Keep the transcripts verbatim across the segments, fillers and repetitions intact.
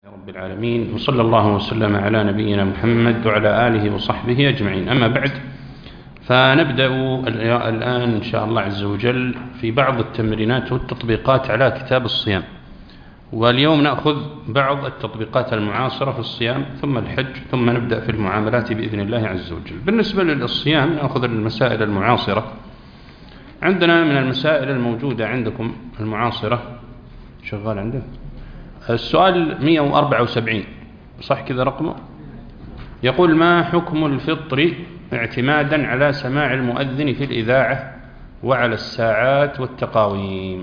رب العالمين، وصلى الله وسلم على نبينا محمد وعلى آله وصحبه أجمعين. أما بعد، فنبدأ الآن إن شاء الله عز وجل في بعض التمرينات والتطبيقات على كتاب الصيام. واليوم نأخذ بعض التطبيقات المعاصرة في الصيام، ثم الحج، ثم نبدأ في المعاملات بإذن الله عز وجل. بالنسبة للصيام نأخذ المسائل المعاصرة. عندنا من المسائل الموجودة عندكم المعاصرة، شغال عنده السؤال مئة وأربعة وسبعين، صح كذا رقمه؟ يقول: ما حكم الفطر اعتمادا على سماع المؤذن في الإذاعة وعلى الساعات والتقاويم؟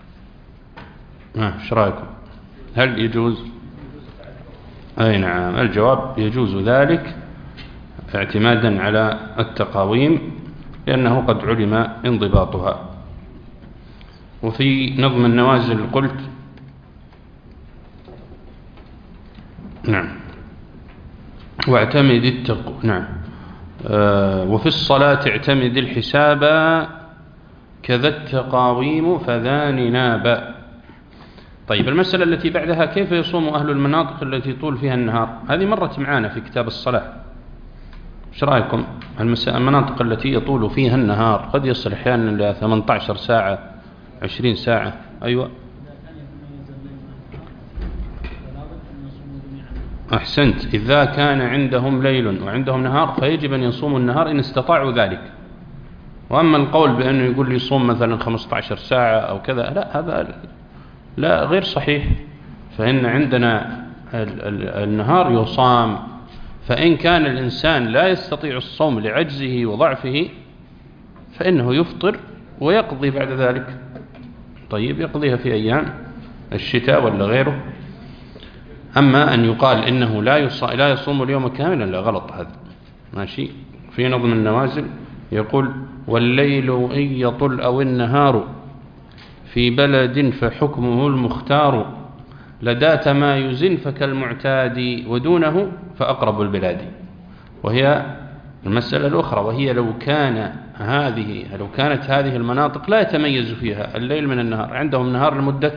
ايش رايكم؟ هل يجوز؟ اي نعم، الجواب يجوز ذلك اعتمادا على التقاويم، لأنه قد علم انضباطها. وفي نظم النوازل قلت نعم واعتمد التقو نعم آه وفي الصلاة اعتمد الحساب كذا التقاويم فذان ناب. طيب، المسألة التي بعدها: كيف يصوم أهل المناطق التي طول فيها النهار؟ هذه مرت معنا في كتاب الصلاة. ايش رأيكم؟ المناطق التي يطول فيها النهار قد يصل أحيانا إلى ثمانية عشر ساعة، عشرين ساعة. أيوة، أحسنت. إذا كان عندهم ليل وعندهم نهار فيجب أن يصوموا النهار إن استطاعوا ذلك. وأما القول بأنه يقول لي صوم مثلا خمسة عشر ساعة أو كذا، لا، هذا لا غير صحيح. فإن عندنا النهار يصام، فإن كان الإنسان لا يستطيع الصوم لعجزه وضعفه فإنه يفطر ويقضي بعد ذلك. طيب، يقضيها في أيام الشتاء ولا غيره. أما أن يقال إنه لا لا يصوم اليوم كاملا، لا، غلط هذا. ماشي. في نظم النوازل يقول: والليل إن يطل أو النهار في بلد فحكمه المختار، لدى تمايز فكالمعتاد ودونه فأقرب البلاد. وهي المسألة الأخرى، وهي لو كان هذه لو كانت هذه المناطق لا يتميز فيها الليل من النهار، عندهم نهار لمدة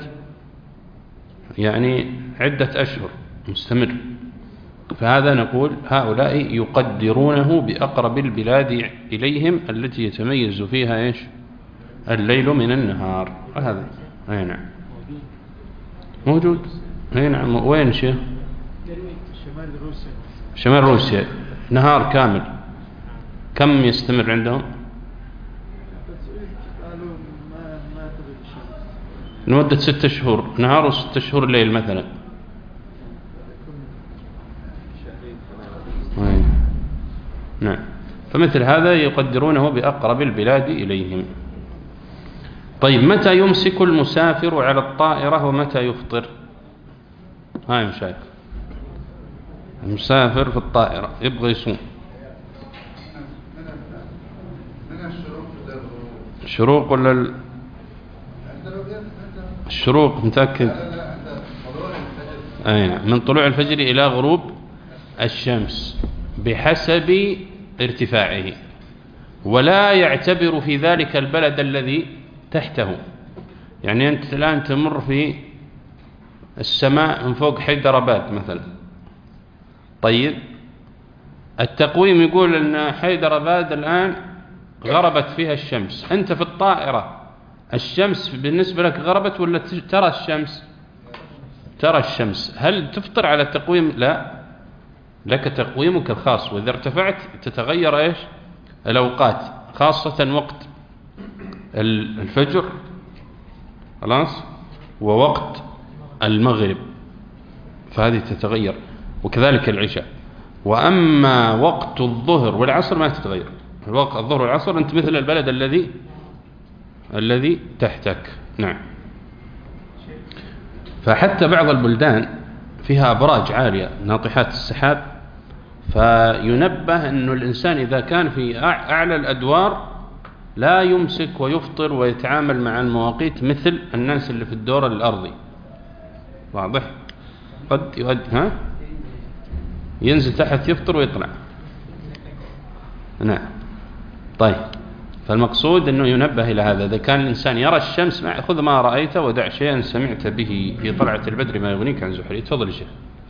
يعني عدة أشهر مستمر، فهذا نقول هؤلاء يقدرونه بأقرب البلاد إليهم التي يتميز فيها إيش؟ الليل من النهار. هذا أي نعم موجود. أي نعم. وين شيء؟ شمال روسيا. شمال روسيا نهار كامل. كم يستمر عندهم؟ لمدة ستة شهور نهار وستة شهور ليل مثلا. نعم. فمثل هذا يقدرونه بأقرب البلاد إليهم. طيب، متى يمسك المسافر على الطائرة ومتى يفطر؟ هاي مشايخ، المسافر في الطائرة يبغى يصوم. الشروق ولا ال... الشروق متأكد؟ أي نعم، من طلوع الفجر إلى غروب الشمس بحسب ارتفاعه، ولا يعتبر في ذلك البلد الذي تحته. يعني أنت الآن تمر في السماء من فوق حيدرباد مثلا. طيب، التقويم يقول أن حيدرباد الآن غربت فيها الشمس، أنت في الطائرة الشمس بالنسبة لك غربت ولا ترى الشمس؟ ترى الشمس. هل تفطر على التقويم؟ لا، لك تقويمك الخاص. وإذا ارتفعت تتغير إيش؟ الأوقات، خاصة وقت الفجر خلاص ووقت المغرب، فهذه تتغير، وكذلك العشاء. وأما وقت الظهر والعصر ما تتغير. الوقت الظهر والعصر أنت مثل البلد الذي الذي تحتك. نعم. فحتى بعض البلدان فيها أبراج عالية ناطحات السحاب، فينبه أن الإنسان إذا كان في أعلى الأدوار لا يمسك ويفطر ويتعامل مع المواقيت مثل الناس اللي في الدور الأرضي. واضح؟ قد يؤدي ها ينزل تحت يفطر ويطلع. نعم. طيب، فالمقصود أنه ينبه إلى هذا. إذا كان الإنسان يرى الشمس، خذ ما رأيت ودع شيئا سمعت به في طلعة البدر ما يغنيك عن زحري. تفضل يا شيخ.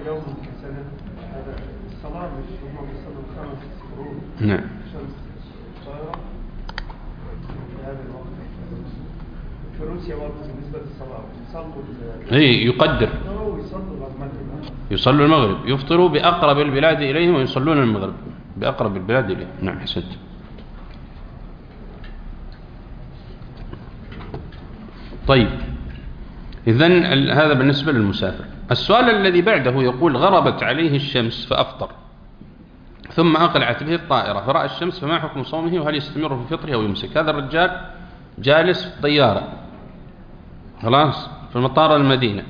يوم كسنة، هذا الصلاة مش هم بيصلوا خمس قرون. نعم. شمس طائرة في هذا الوقت. في روسيا برضه بالنسبة للصلاة يصلوا. إيه يقدر. يصلوا المغرب. يصلوا المغرب، يفطروا بأقرب البلاد إليهم ويصلون المغرب بأقرب البلاد إليهم. نعم حسنت. طيب إذن هذا بالنسبة للمسافر. السؤال الذي بعده يقول غربت عليه الشمس فأفطر ثم أقلعت به الطائرة فرأى الشمس، فما حكم صومه وهل يستمر في فطره أو يمسك؟ هذا الرجال جالس في الطيارة خلاص في مطار المدينة،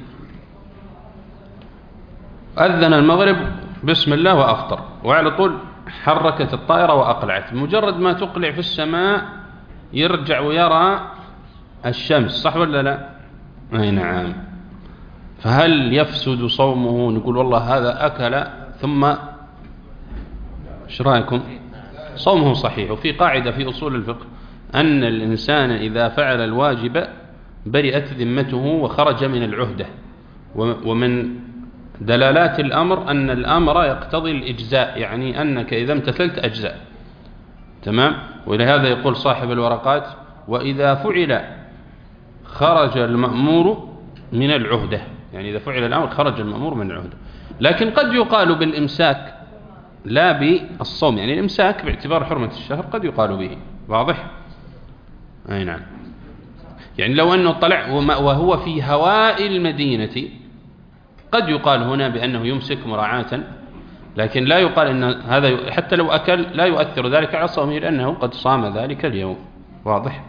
أذن المغرب بسم الله وأفطر، وعلى طول حركت الطائرة وأقلعت. مجرد ما تقلع في السماء يرجع ويرى الشمس، صح ولا لا؟ أي نعم. فهل يفسد صومه؟ نقول والله هذا أكل ثم ايش رايكم؟ صومه صحيح. وفي قاعدة في أصول الفقه أن الإنسان إذا فعل الواجب برئت ذمته وخرج من العهدة، ومن دلالات الأمر أن الأمر يقتضي الإجزاء، يعني أنك إذا امتثلت أجزاء. تمام. ولهذا يقول صاحب الورقات وإذا فعل خرج المأمور من العهدة، يعني إذا فعل الأمر خرج المأمور من العهدة. لكن قد يقال بالإمساك لا بالصوم، يعني الإمساك باعتبار حرمة الشهر قد يقال به. واضح؟ أي نعم. يعني لو أنه طلع وهو في هواء المدينة قد يقال هنا بأنه يمسك مراعاة، لكن لا يقال أن هذا حتى لو أكل لا يؤثر ذلك على صومه لأنه قد صام ذلك اليوم. واضح؟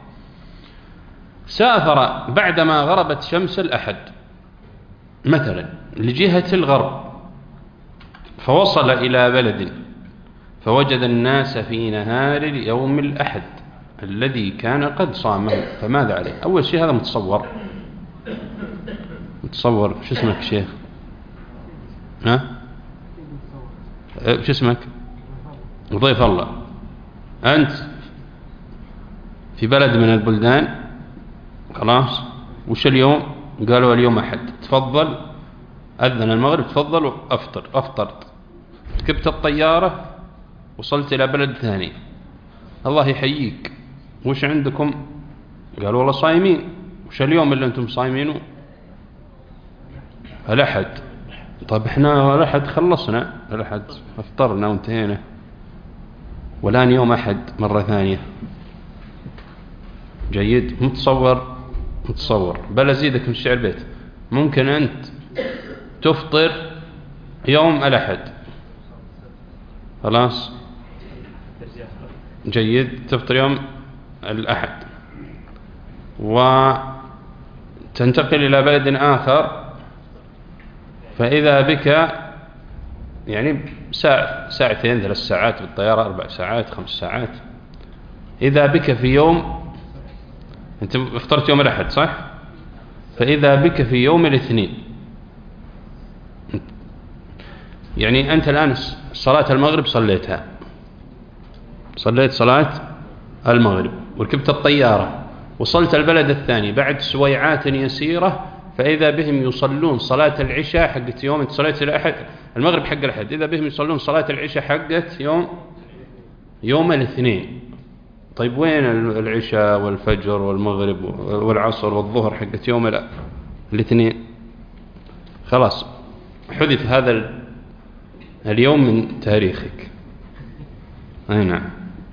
سافر بعدما غربت شمس الأحد مثلا لجهة الغرب، فوصل إلى بلد فوجد الناس في نهار اليوم الأحد الذي كان قد صامه، فماذا عليه؟ أول شيء هذا متصور متصور شو اسمك شيخ؟ ها؟ شو اسمك؟ ضيف الله. أنت في بلد من البلدان خلاص، وش اليوم؟ قالوا اليوم أحد، تفضل أذن المغرب تفضل وأفطر. أفطرت، ركبت الطيارة وصلت إلى بلد ثاني، الله يحييك وش عندكم؟ قالوا والله صايمين. وش اليوم اللي أنتم صايمينه؟ الأحد. طيب إحنا الأحد خلصنا، الأحد أفطرنا وانتهينا، والآن يوم أحد مرة ثانية. جيد. متصور متصور. بل أزيدك من الشعر بيت، ممكن أنت تفطر يوم الأحد خلاص، جيد، تفطر يوم الأحد وتنتقل إلى بلد آخر، فإذا بك يعني ساعة ساعتين ثلاث ساعات بالطيارة، أربع ساعات خمس ساعات، إذا بك في يوم أنت افطرت يوم الأحد صح؟ فإذا بك في يوم الاثنين، يعني أنت الآن صلاة المغرب صليتها، صليت صلاة المغرب وركبت الطيارة وصلت البلد الثاني بعد سويعات يسيرة، فإذا بهم يصلون صلاة العشاء حقت يوم أنت صليت الأحد المغرب حق الأحد، إذا بهم يصلون صلاة العشاء حقت يوم يوم الاثنين. طيب وين العشاء والفجر والمغرب والعصر والظهر حقت يوم الاثنين؟ خلاص حذف هذا اليوم من تاريخك. أي نعم.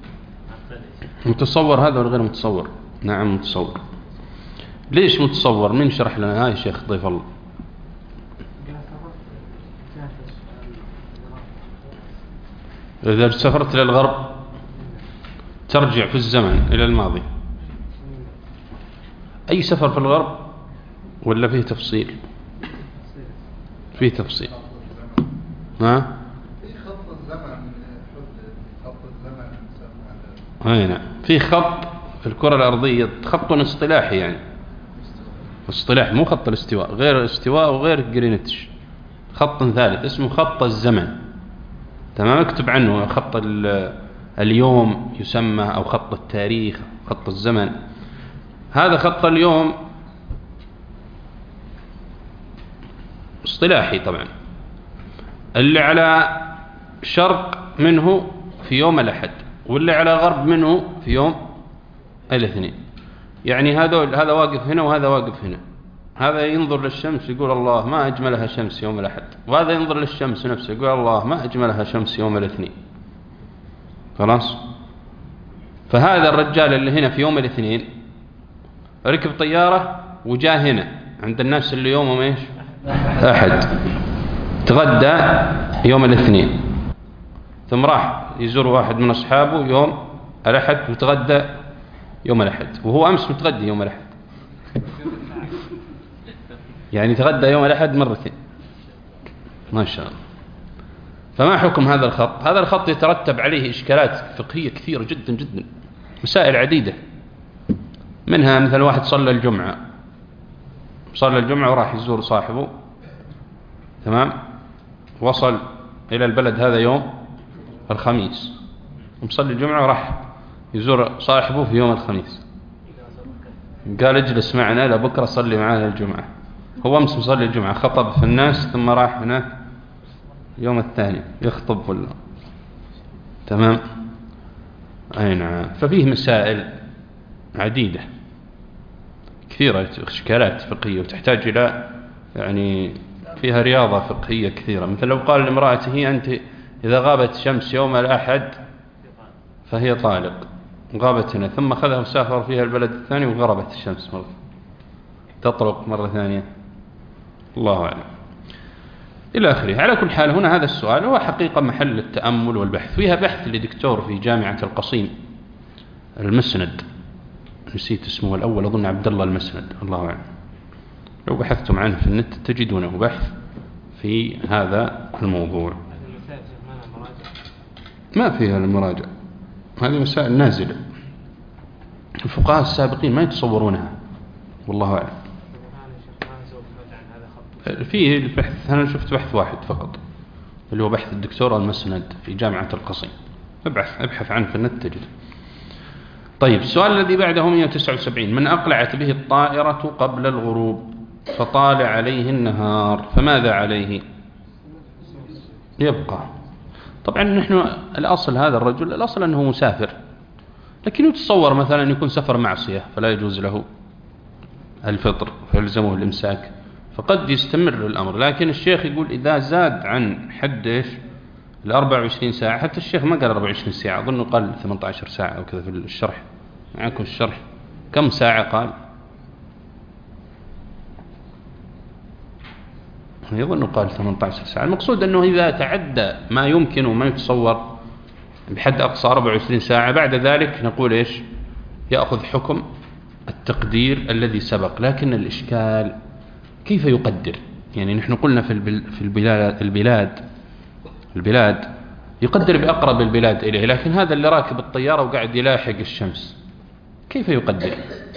متصور هذا ولا غير متصور؟ نعم متصور. ليش متصور؟ من شرح لنا؟ هاي شيخ ضيف الله. إذا سافرت للغرب ترجع في الزمن إلى الماضي. أي سفر في الغرب ولا فيه تفصيل؟ فيه تفصيل. ها؟ في خط الزمن، خط الزمن. أي نعم. في خط في الكرة الأرضية، خط اصطلاحي يعني، اصطلاح مو خط الاستواء، غير الاستواء وغير جرينتش، خط ثالث اسمه خط الزمن. تمام. اكتب عنه خط اليوم يسمى، أو خط التاريخ، خط الزمن. هذا خط اليوم اصطلاحي طبعا، اللي على شرق منه في يوم الأحد، واللي على غرب منه في يوم الاثنين. يعني هذا هذا واقف هنا وهذا واقف هنا، هذا ينظر للشمس يقول الله ما أجملها شمس يوم الأحد، وهذا ينظر للشمس نفسه يقول الله ما أجملها شمس يوم الاثنين. خلاص. فهذا الرجال اللي هنا في يوم الاثنين ركب طيارة وجاء هنا عند الناس اللي يومهم ايش؟ أحد، تغدى يوم الاثنين، ثم راح يزور واحد من أصحابه يوم الأحد وتغدى يوم الأحد، وهو أمس متغدي يوم الأحد. يعني تغدى يوم الأحد مرتين ما شاء الله. فما حكم هذا الخط؟ هذا الخط يترتب عليه إشكالات فقهية كثيرة جدا جدا، مسائل عديدة، منها مثل واحد صلى الجمعة صلى الجمعة وراح يزور صاحبه، تمام، وصل إلى البلد هذا يوم الخميس، ومصلي الجمعة وراح يزور صاحبه في يوم الخميس، قال اجلس معنا لبكرة صلي معنا الجمعة. هو أمس مصلي الجمعة خطب في الناس ثم راح هناك يوم الثاني يخطب ولا، تمام. أي نعم. ففيه مسائل عديدة كثيرة، إشكالات فقهية وتحتاج إلى يعني فيها رياضة فقهية كثيرة. مثل لو قال لامرأته أنت إذا غابت شمس يوم الأحد فهي طالق، غابت هنا ثم أخذها وسافر فيها البلد الثاني وغربت الشمس مرة، تطلق مرة ثانية، الله أعلم، إلى آخره. على كل حال هنا هذا السؤال هو حقيقة محل التأمل والبحث. فيها بحث لدكتور في جامعة القصيم المسند، نسيت اسمه الأول، أظن عبد الله المسند، الله أعلم، لو بحثتم عنه في النت تجدونه بحث في هذا الموضوع. ما فيها المراجع، هذه مسائل نازلة، الفقهاء السابقين ما يتصورونها، والله أعلم. فيه البحث أنا شفت بحث واحد فقط اللي هو بحث الدكتور المسند في جامعة القصيم، ابحث ابحث عنه في النت تجد. طيب السؤال الذي بعده مئة وتسعة وسبعين: من أقلعت به الطائرة قبل الغروب فطال عليه النهار فماذا عليه؟ يبقى. طبعا نحن الأصل هذا الرجل الأصل أنه مسافر، لكن يتصور مثلا يكون سفر معصية فلا يجوز له الفطر فيلزمه الإمساك، فقد يستمر الأمر. لكن الشيخ يقول إذا زاد عن حد إيش الأربع وعشرين ساعة، حتى الشيخ ما قال أربع وعشرين ساعة، أظنه قال ثمانية عشر ساعة أو كذا في الشرح، معكم الشرح كم ساعة قال؟ يظن قال ثمانية عشر ساعة. المقصود أنه إذا تعدى ما يمكن وما يتصور بحد أقصى أربع وعشرين ساعة، بعد ذلك نقول إيش؟ يأخذ حكم التقدير الذي سبق. لكن الإشكال كيف يقدر؟ يعني نحن قلنا في في البلاد البلاد البلاد يقدر بأقرب البلاد إليه، لكن هذا اللي راكب الطيارة وقاعد يلاحق الشمس كيف يقدر؟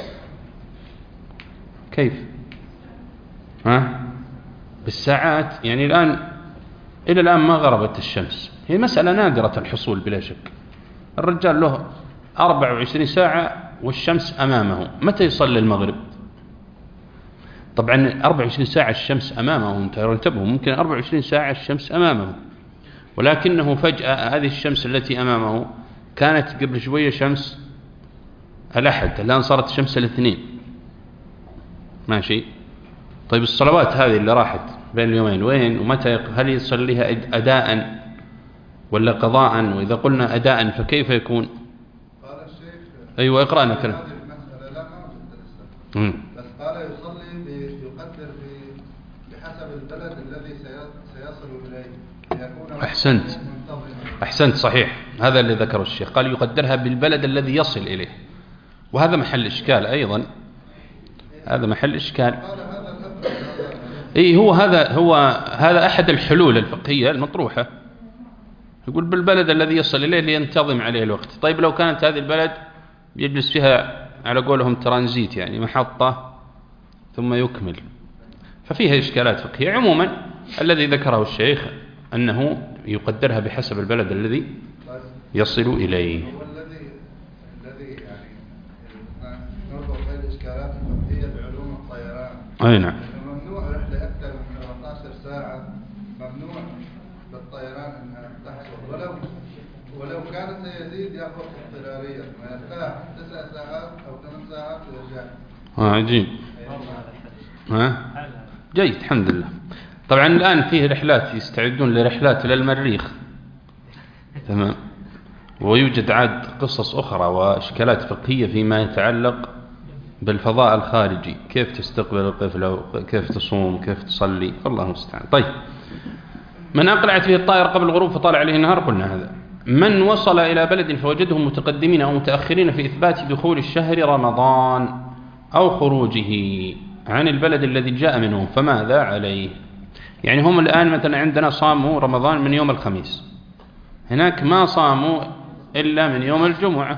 كيف؟ ها؟ بالساعات. يعني الآن إلى الآن ما غربت الشمس، هي مسألة نادرة الحصول بلا شك. الرجال له أربع وعشرين ساعة والشمس أمامه، متى يصلي المغرب؟ طبعا أربع وعشرين ساعة الشمس أمامه، انتبهوا، ممكن أربع وعشرين ساعة الشمس أمامه، ولكنه فجأة هذه الشمس التي أمامه كانت قبل شوية شمس الأحد، الآن صارت شمس الاثنين، ماشي. طيب الصلوات هذه اللي راحت بين اليومين وين ومتى؟ هل يصليها أداء ولا قضاء؟ وإذا قلنا أداء فكيف يكون؟ قال الشيخ أيوة اقرأنا كلام. هذه المسألة لا ما وجدت لسه، بس قال يصلي يقدر بحسب البلد الذي سيصل إليه ليكون أحسنت أحسنت صحيح، هذا اللي ذكره الشيخ، قال يقدرها بالبلد الذي يصل إليه، وهذا محل إشكال أيضا، هذا محل إشكال. إيه هو هذا هو هذا أحد الحلول الفقهية المطروحة، يقول بالبلد الذي يصل إليه لينتظم عليه الوقت. طيب لو كانت هذه البلد يجلس فيها على قولهم ترانزيت، يعني محطة ثم يكمل، ففيها إشكالات فقهية. عموما الذي ذكره الشيخ أنه يقدرها بحسب البلد الذي يصل إليه. هو الذي الذي يعني نربط بين الإشكالات الفقهية بعلوم الطيران. أي نعم. ممنوع رحلة أكثر من أربعة عشر ساعة، ممنوع بالطيران انها تحصل، ولو ولو كان سيزيد ياخذ اضطراريا ما يرتاح تسع ساعات او ثمان ساعات ويرجع. اه عجيب. ها جيد الحمد لله. طبعا الآن فيه رحلات يستعدون لرحلات إلى المريخ، تمام، ويوجد عاد قصص أخرى وإشكالات فقهية فيما يتعلق بالفضاء الخارجي، كيف تستقبل القفلة، كيف تصوم، كيف تصلي، الله المستعان. طيب، من أقلعت به الطائر قبل الغروب فطال عليه النهار، قلنا هذا. من وصل إلى بلد فوجدهم متقدمين أو متأخرين في إثبات دخول الشهر رمضان أو خروجه عن البلد الذي جاء منهم فماذا عليه؟ يعني هم الآن مثلا عندنا صاموا رمضان من يوم الخميس، هناك ما صاموا إلا من يوم الجمعة.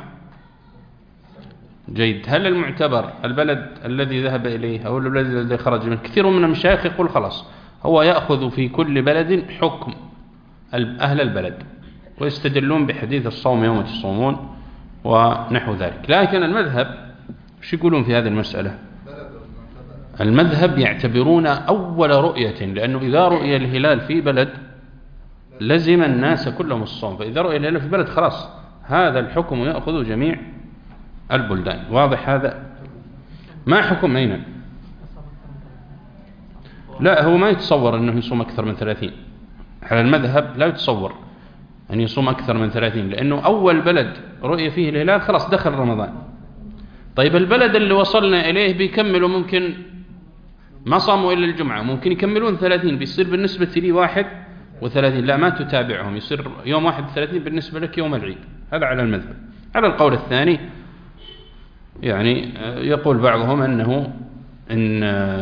جيد. هل المعتبر البلد الذي ذهب إليه أو البلد الذي خرج منه؟ كثير من المشايخ يقول خلاص هو يأخذ في كل بلد حكم أهل البلد، ويستدلون بحديث الصوم يوم تصومون ونحو ذلك. لكن المذهب شو يقولون في هذه المسألة؟ المذهب يعتبرون أول رؤية، لأنه إذا رؤي الهلال في بلد لزم الناس كلهم الصوم، فإذا رؤي الهلال في بلد خلاص هذا الحكم يأخذ جميع البلدان. واضح هذا؟ ما حكم أين؟ لا، هو ما يتصور أنه يصوم أكثر من ثلاثين على المذهب، لا يتصور أن يصوم أكثر من ثلاثين، لأنه أول بلد رؤية فيه الهلال خلاص دخل رمضان. طيب البلد اللي وصلنا إليه بيكملوا، ممكن ما صاموا إلا الجمعة، ممكن يكملون ثلاثين، بيصير بالنسبة لي واحد وثلاثين. لا، ما تتابعهم، يصير يوم واحد وثلاثين بالنسبة لك يوم العيد. هذا على المذهب. على القول الثاني يعني يقول بعضهم أنه إن,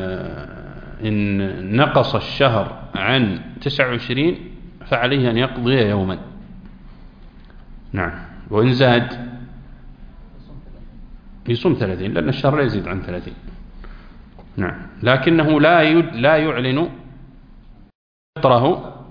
إن نقص الشهر عن تسعة وعشرين فعليه أن يقضي يوما. نعم. وإن زاد يصوم ثلاثين، لأن الشهر لا يزيد عن ثلاثين. نعم. لكنه لا لا يعلن فطره.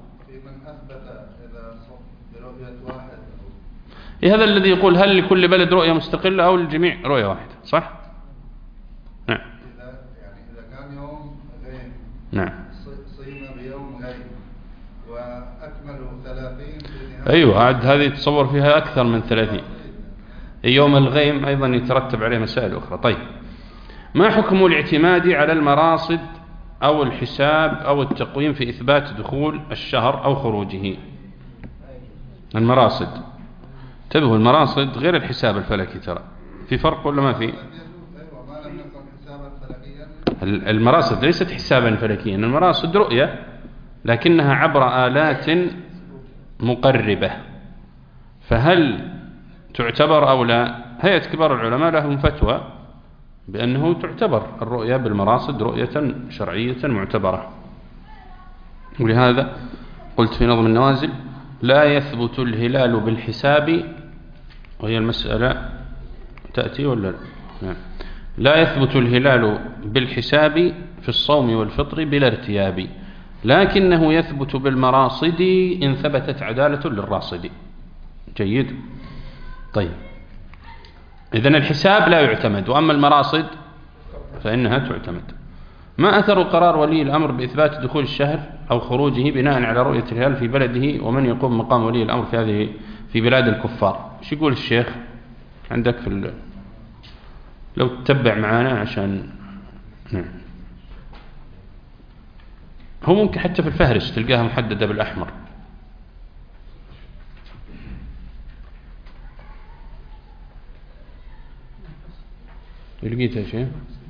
هذا الذي يقول هل لكل بلد رؤية مستقلة أو للجميع رؤية واحدة؟ صح؟ نعم. يعني إذا كان يوم غيم، نعم، صيم بيوم غيم وأكملوا ثلاثين. أيوة، عاد هذه يتصور فيها أكثر من ثلاثين. يوم الغيم أيضا يترتب عليه مسائل أخرى. طيب، ما حكم الاعتماد على المراصد أو الحساب أو التقويم في إثبات دخول الشهر أو خروجه؟ المراصد، انتبهوا، المراصد غير الحساب الفلكي، ترى في فرق ولا ما في؟ المراصد ليست حسابا فلكيا، المراصد رؤية لكنها عبر آلات مقربة، فهل تعتبر أو لا؟ هيئة كبار العلماء لهم فتوى بأنه تعتبر الرؤية بالمراصد رؤية شرعية معتبرة، ولهذا قلت في نظم النوازل لا يثبت الهلال بالحساب، وهي المسألة تأتي ولا لا؟ لا يثبت الهلال بالحساب في الصوم والفطر بلا ارتياب، لكنه يثبت بالمراصد إن ثبتت عدالة للراصد. جيد. طيب، إذن الحساب لا يعتمد، وأما المراصد فإنها تعتمد. ما أثر قرار ولي الأمر بإثبات دخول الشهر أو خروجه بناء على رؤية الهلال في بلده، ومن يقوم مقام ولي الأمر في هذه في بلاد الكفار؟ شو يقول الشيخ عندك في ال... لو تتبع معانا عشان نعم. هو ممكن حتى في الفهرس تلقاها محددة بالأحمر. لقيتها شيء؟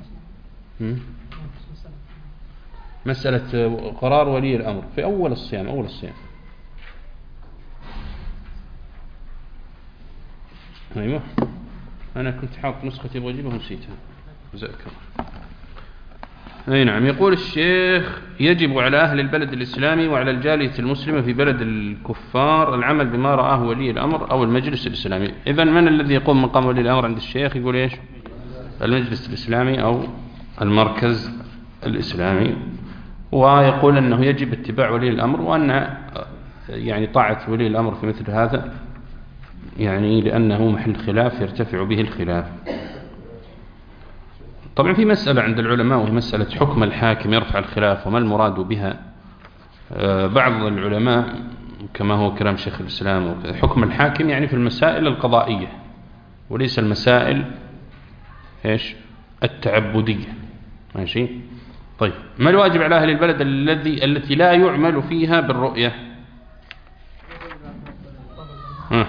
مسألة قرار ولي الأمر في أول الصيام، أول الصيام. أيوة، أنا كنت حاط نسختي أبغى أجيبها ونسيتها. جزاك الله. أي نعم. يقول الشيخ يجب على أهل البلد الإسلامي وعلى الجالية المسلمة في بلد الكفار العمل بما رآه ولي الأمر أو المجلس الإسلامي. إذن من الذي يقوم مقام ولي الأمر عند الشيخ؟ يقول إيش؟ المجلس الإسلامي أو المركز الإسلامي، ويقول أنه يجب اتباع ولي الأمر، وأن يعني طاعة ولي الأمر في مثل هذا يعني لأنه محل خلاف يرتفع به الخلاف. طبعا في مسألة عند العلماء وهي مسألة حكم الحاكم يرفع الخلاف وما المراد بها. بعض العلماء كما هو كلام شيخ الإسلام وكذا. حكم الحاكم يعني في المسائل القضائية وليس المسائل إيش التعبدية. ماشي. طيب ما الواجب على أهل البلد الذي التي لا يعمل فيها بالرؤية؟ ها.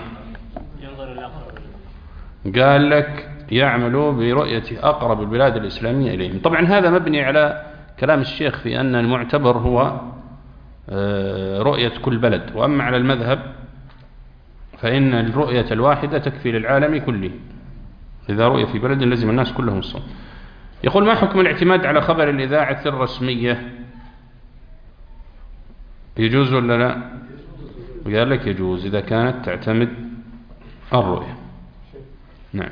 قال لك يعملوا برؤية أقرب البلاد الإسلامية إليهم. طبعا هذا مبني على كلام الشيخ في أن المعتبر هو رؤية كل بلد، وأما على المذهب فإن الرؤية الواحدة تكفي للعالم كله. إذا رؤية في بلد لزم الناس كلهم الصوم. يقول ما حكم الاعتماد على خبر الإذاعة الرسمية؟ يجوز ولا لا؟ قال لك يجوز إذا كانت تعتمد الرؤية. نعم.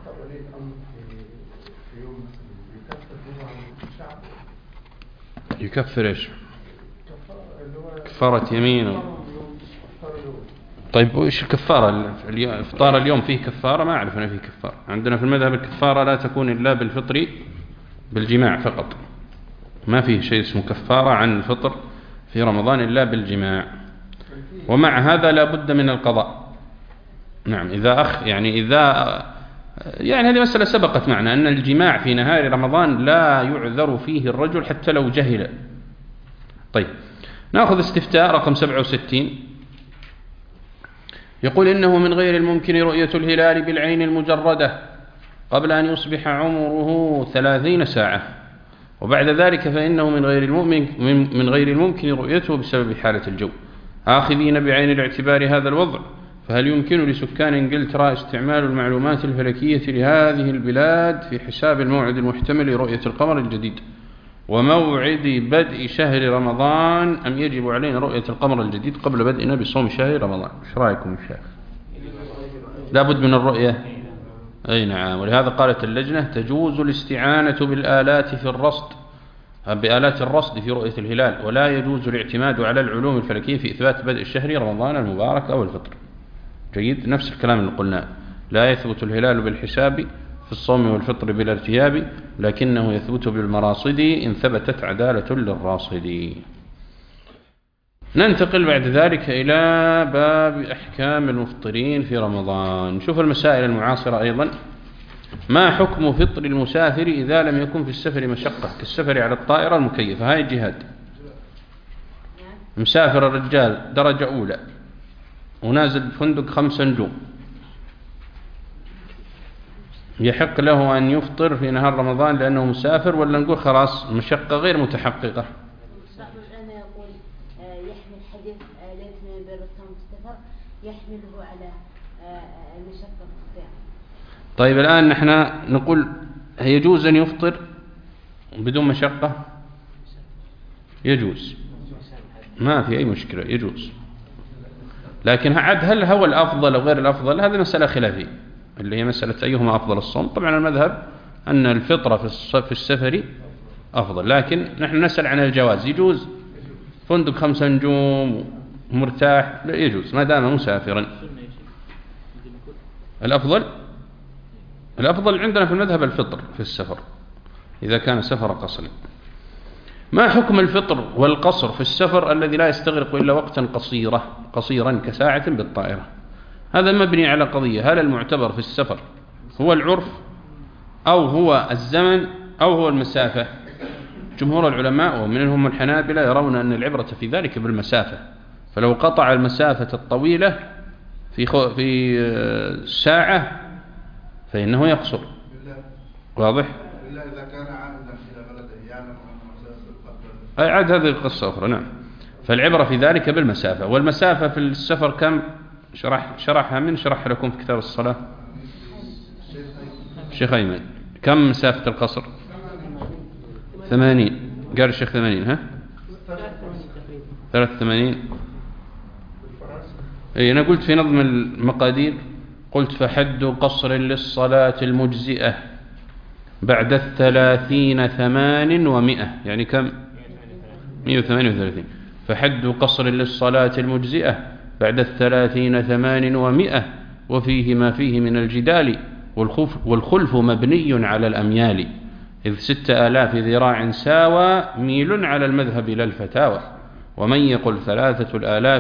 يكفر ايش؟ كفارة يمين. طيب وإيش الكفارة؟ الإفطار اليوم فيه كفارة؟ ما أعرف أنا فيه كفارة. عندنا في المذهب الكفارة لا تكون إلا بالفطر بالجماع فقط، ما فيه شيء اسمه كفارة عن الفطر في رمضان إلا بالجماع، ومع هذا لا بد من القضاء. نعم. إذا أخ يعني إذا يعني هذه مسألة سبقت معنا أن الجماع في نهار رمضان لا يعذر فيه الرجل حتى لو جهل. طيب نأخذ استفتاء رقم سبعة وستين. يقول إنه من غير الممكن رؤية الهلال بالعين المجردة قبل أن يصبح عمره ثلاثين ساعة، وبعد ذلك فإنه من غير المؤمن من غير الممكن رؤيته بسبب حالة الجو. آخذين بعين الاعتبار هذا الوضع، فهل يمكن لسكان إنجلترا استعمال المعلومات الفلكية لهذه البلاد في حساب الموعد المحتمل لرؤية القمر الجديد وموعد بدء شهر رمضان، أم يجب علينا رؤية القمر الجديد قبل بدءنا بصوم شهر رمضان؟ ايش رايكم يا شيخ؟ لابد من الرؤية. أي نعم. ولهذا قالت اللجنة تجوز الاستعانة بالآلات في الرصد بآلات الرصد في رؤية الهلال، ولا يجوز الاعتماد على العلوم الفلكية في إثبات بدء الشهر رمضان المبارك أو الفطر. جيد. نفس الكلام اللي قلناه. لا يثبت الهلال بالحساب في الصوم والفطر بالارتياب، لكنه يثبت بالمراصد إن ثبتت عدالة للراصد. ننتقل بعد ذلك إلى باب أحكام المفطرين في رمضان. نشوف المسائل المعاصرة أيضا. ما حكم فطر المسافر إذا لم يكن في السفر مشقة كالسفر على الطائرة المكيفة؟ هاي الجهاد. مسافر الرجال درجة أولى ونازل بفندق خمس نجوم، يحق له أن يفطر في نهار رمضان لأنه مسافر، ولا نقول خلاص المشقة غير متحققة؟ أنا يقول يحمل حديث ليس من البر الصوم في السفر يحمله على المشقة في الصيام. طيب الآن نحن نقول يجوز أن يفطر بدون مشقة؟ يجوز، ما في أي مشكلة، يجوز. لكن عاد هل هو الأفضل أو غير الأفضل؟ هذه مسألة خلافية اللي هي مسألة أيهما أفضل الصوم. طبعا المذهب أن الفطرة في السفر أفضل، لكن نحن نسأل عن الجواز. يجوز فندق خمسة نجوم مرتاح؟ لا يجوز ما دام مسافرا. الأفضل الأفضل عندنا في المذهب الفطر في السفر إذا كان سفر قصر. ما حكم الفطر والقصر في السفر الذي لا يستغرق إلا وقتا قصيرا قصيرا كساعة بالطائرة؟ هذا مبني على قضية: هل المعتبر في السفر هو العرف أو هو الزمن أو هو المسافة؟ جمهور العلماء ومنهم الحنابلة يرون أن العبرة في ذلك بالمسافة، فلو قطع المسافة الطويلة في في ساعة فإنه يقصر. واضح؟ إلا إذا كان عائدا إلى بلده يعلم أنه سيصل. أي عاد هذه قصة أخرى. نعم. فالعبرة في ذلك بالمسافة. والمسافة في السفر كم؟ شرح شرحها من شرح لكم في كتاب الصلاة الشيخ أيمن. كم مسافة القصر؟ ثمانين. قال الشيخ ثمانين. ها ثلاث ثمانين. أي أنا قلت في نظم المقادير قلت فحد قصر للصلاة المجزئة بعد الثلاثين ثمان ومئة، يعني كم؟ مئة وثمانية وثلاثين. فحد قصر للصلاة المجزئة بعد الثلاثين ثمان ومئة، وفيه ما فيه من الجدال والخلف مبني على الأميال، إذ ستة آلاف ذراع ساوى ميل على المذهب لا الفتاوى، ومن يقل ثلاثة الآلاف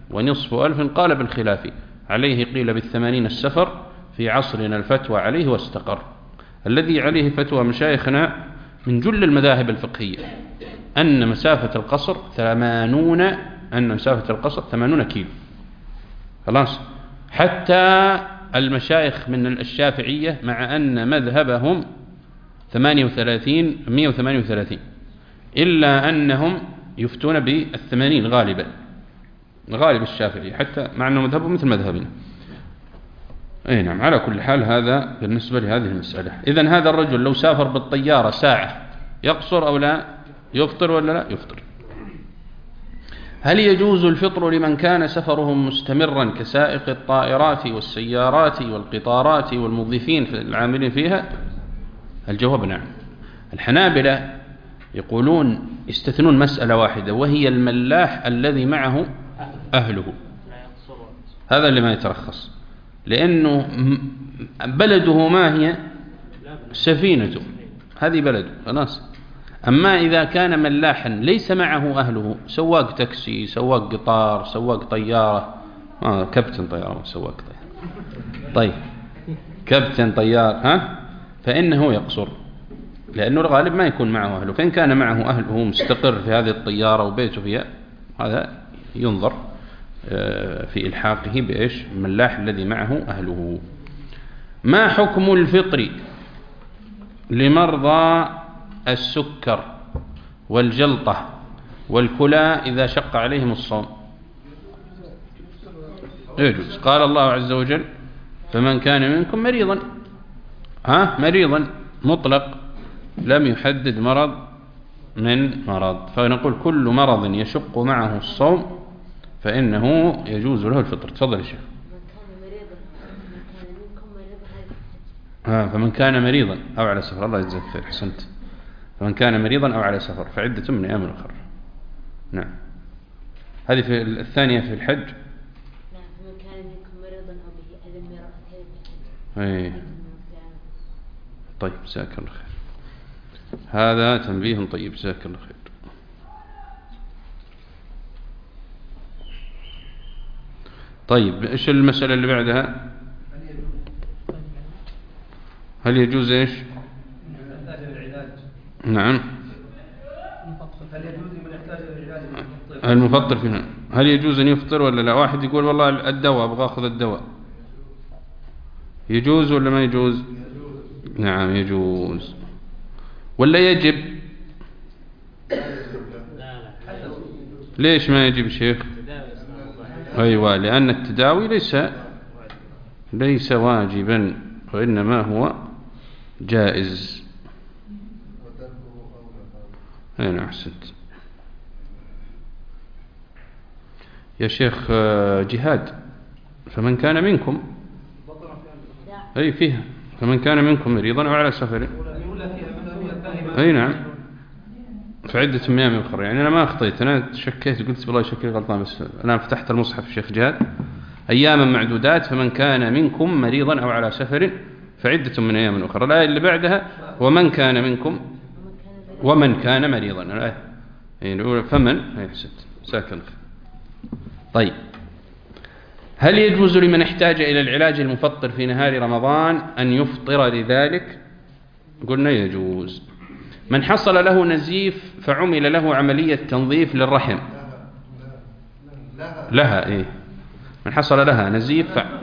ونصف ألف قال بالخلاف، عليه قيل بالثمانين السفر، في عصرنا الفتوى عليه واستقر. الذي عليه فتوى مشايخنا من جل المذاهب الفقهية أن مسافة القصر ثمانون أن مسافة القصر ثمانون كيلو، خلاص. حتى المشايخ من الشافعية مع أن مذهبهم ثمانية وثلاثين مئة وثمانية وثلاثين، إلا أنهم يفتون بالثمانين غالبا، غالب الشافعي، حتى مع أنه مذهبهم مثل مذهبنا. أي نعم. على كل حال هذا بالنسبة لهذه المسألة. إذن هذا الرجل لو سافر بالطيارة ساعة يقصر أو لا؟ يفطر ولا لا؟ يفطر. هل يجوز الفطر لمن كان سفره مستمرا كسائق الطائرات والسيارات والقطارات والمضيفين العاملين فيها؟ الجواب نعم. الحنابلة يقولون يستثنون مسألة واحدة، وهي الملاح الذي معه أهله، هذا اللي ما يترخص، لأنه بلده ما هي؟ سفينته، هذه بلده خلاص. أما إذا كان ملاحا ليس معه أهله، سواق تاكسي، سواق قطار، سواق طيارة، آه كابتن طيارة، سواق طيارة، طيب كابتن طيار، ها، فإنه يقصر، لأنه الغالب ما يكون معه أهله. فإن كان معه أهله مستقر في هذه الطيارة وبيته فيها، هذا ينظر في إلحاقه بإيش؟ الملاح الذي معه أهله. ما حكم الفطر لمرضى السكر والجلطة والكلى إذا شق عليهم الصوم؟ يجوز. قال الله عز وجل: فمن كان منكم مريضا، ها، مريضا مطلق، لم يحدد مرض من مرض، فنقول كل مرض يشق معه الصوم فإنه يجوز له الفطر. تفضل يا شيخ. ها، فمن كان مريضا أو على سفر، الله يجزاك خير، حسنت. فمن كان مريضا أو على سفر فعدة من أيام أخرى. نعم. هذه في الثانية في الحج. نعم. فمن كان منكم مريضا أو به أذى من رأسه. أي. طيب، جزاك الله خير. هذا تنبيه طيب، جزاك الله خير. طيب، إيش المسألة اللي بعدها؟ هل يجوز إيش؟ نعم. المفطر فينا، هل يجوز أن يفطر ولا لا؟ واحد يقول والله الدواء أبغى أخذ الدواء، يجوز ولا ما يجوز؟ نعم يجوز. ولا يجب؟ ليش ما يجب شيخ؟ أيوة، لأن التداوي ليس ليس واجبا، وإنما هو جائز. أنا أحسنت يا شيخ. جهاد، فمن كان منكم، أي فيها فمن كان منكم مريضا أو على سفر، أي نعم، فعدة من أيام أخرى. يعني أنا ما أخطيت، أنا شكيت، قلت والله شكلي غلطان، بس أنا فتحت المصحف الشيخ جهاد، أياما معدودات، فمن كان منكم مريضا أو على سفر فعدة من أيام أخرى. الآية اللي بعدها ومن كان منكم ومن كان مريضا، الآية يعني فمن يحسد ساكن. طيب، هل يجوز لمن احتاج إلى العلاج المفطر في نهار رمضان أن يفطر لذلك؟ قلنا يجوز. من حصل له نزيف فعمل له عملية تنظيف للرحم لها إيه من حصل لها نزيف ف...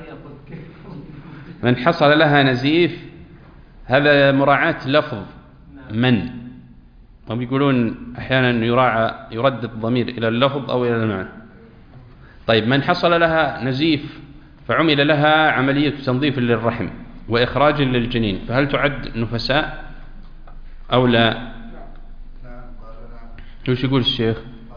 من حصل لها نزيف، هذا مراعاة لفظ من، هم يقولون أحيانا يراعى يرد الضمير إلى اللفظ أو إلى المعنى. طيب، من حصل لها نزيف فعمل لها عملية تنظيف للرحم وإخراج للجنين، فهل تعد نفساء أو لا؟ وش يقول الشيخ؟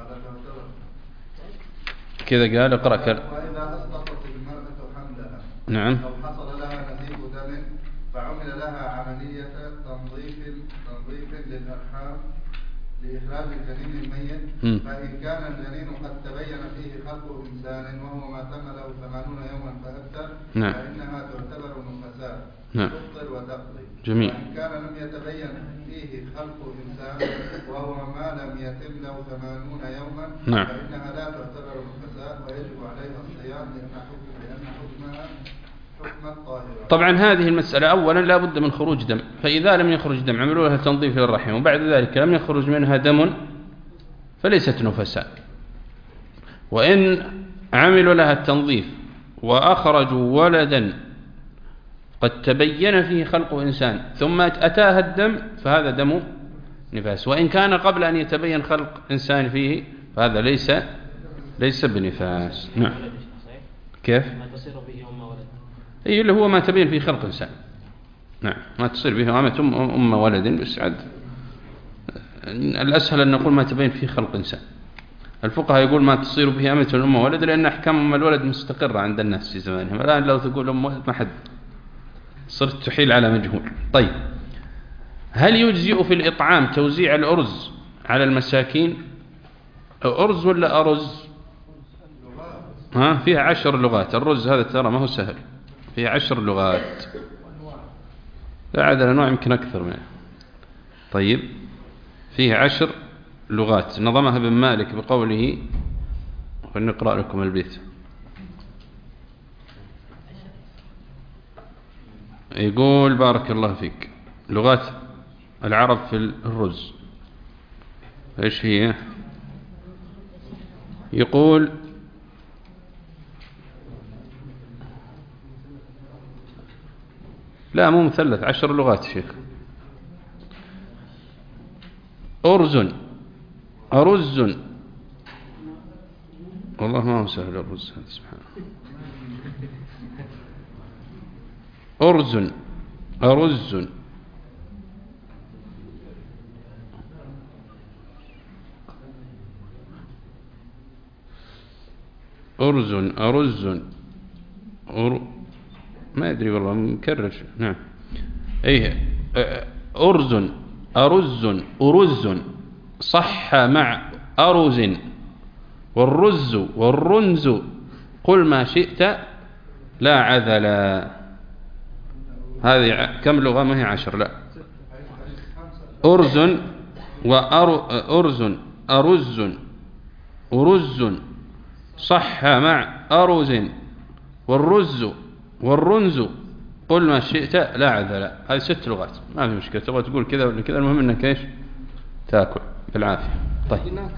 كذا قال، اقرأ كذا. وإذا أسقطت المرأة حملها، نعم، أو حصل لها نزيف دم فعمل لها عملية تنظيف تنظيف للأرحام لإخراج الجنين الميت، فإن كان الجنين قد تبين فيه خلق إنسان وهو ما تم له ثمانون يوما فأكثر، نعم، فإنها تعتبر نفساء، نعم، تفطر وتقضي. جميل. وإن كان لم يتبين فيه فيه خلق إنسان وهو ما لم يتم له ثمانون يوما نعم. فإنها لا تعتبر نفساء ويجب عليها الصيام لأن حكم لأن حكمها حكم الطاهرة. طبعا هذه المسألة أولا لا بد من خروج دم، فإذا لم يخرج دم عملوا لها تنظيف للرحم وبعد ذلك لم يخرج منها دم فليست نفساء. وإن عملوا لها التنظيف وأخرجوا ولدا قد تبين فيه خلق إنسان ثم أتاها الدم فهذا دم نفاس، وإن كان قبل أن يتبين خلق إنسان فيه فهذا ليس ليس بنفاس. نعم. كيف؟ ما تصير به أم ولد. أي اللي هو ما تبين فيه خلق إنسان. نعم، ما تصير به أمة أم, أم ولد، بس عاد الأسهل أن نقول ما تبين فيه خلق إنسان. الفقهاء يقول ما تصير به أمة أم ولد لأن أحكام أم الولد مستقرة عند الناس في زمانهم. الآن لو تقول أم ولد ما حد صرت تحيل على مجهول. طيب، هل يجزئ في الإطعام توزيع الأرز على المساكين؟ أرز ولا أرز؟ ها، فيها عشر لغات. الرز هذا ترى ما هو سهل، فيها عشر لغات، لا عاد الأنواع يمكن أكثر منه. طيب، فيه عشر لغات نظمها ابن مالك بقوله، ونقرأ لكم البيت. يقول بارك الله فيك لغات العرب في الرز ايش هي؟ يقول لا مو مثلث، عشر لغات شيخ. أرز، أرز، والله ما هو سهل الرز هذا سبحانه. أرز، أرز، أرز، أرز، أر... ما أدري والله مكرر. نعم، أيه، أرز، أرز، أرز، صح مع أرز، والرز والرنز، قل ما شئت لا عذلا. هذه كم لغة؟ ما هي عشر، لا. أرز وأرز، أرز، أرز، صح مع أرز، والرز والرنز، قل ما شئت لا عذلا. هذه ست لغات، ما في مشكلة. تبغى تقول كذا ولا كذا، المهم انك ايش تاكل بالعافية. طيب،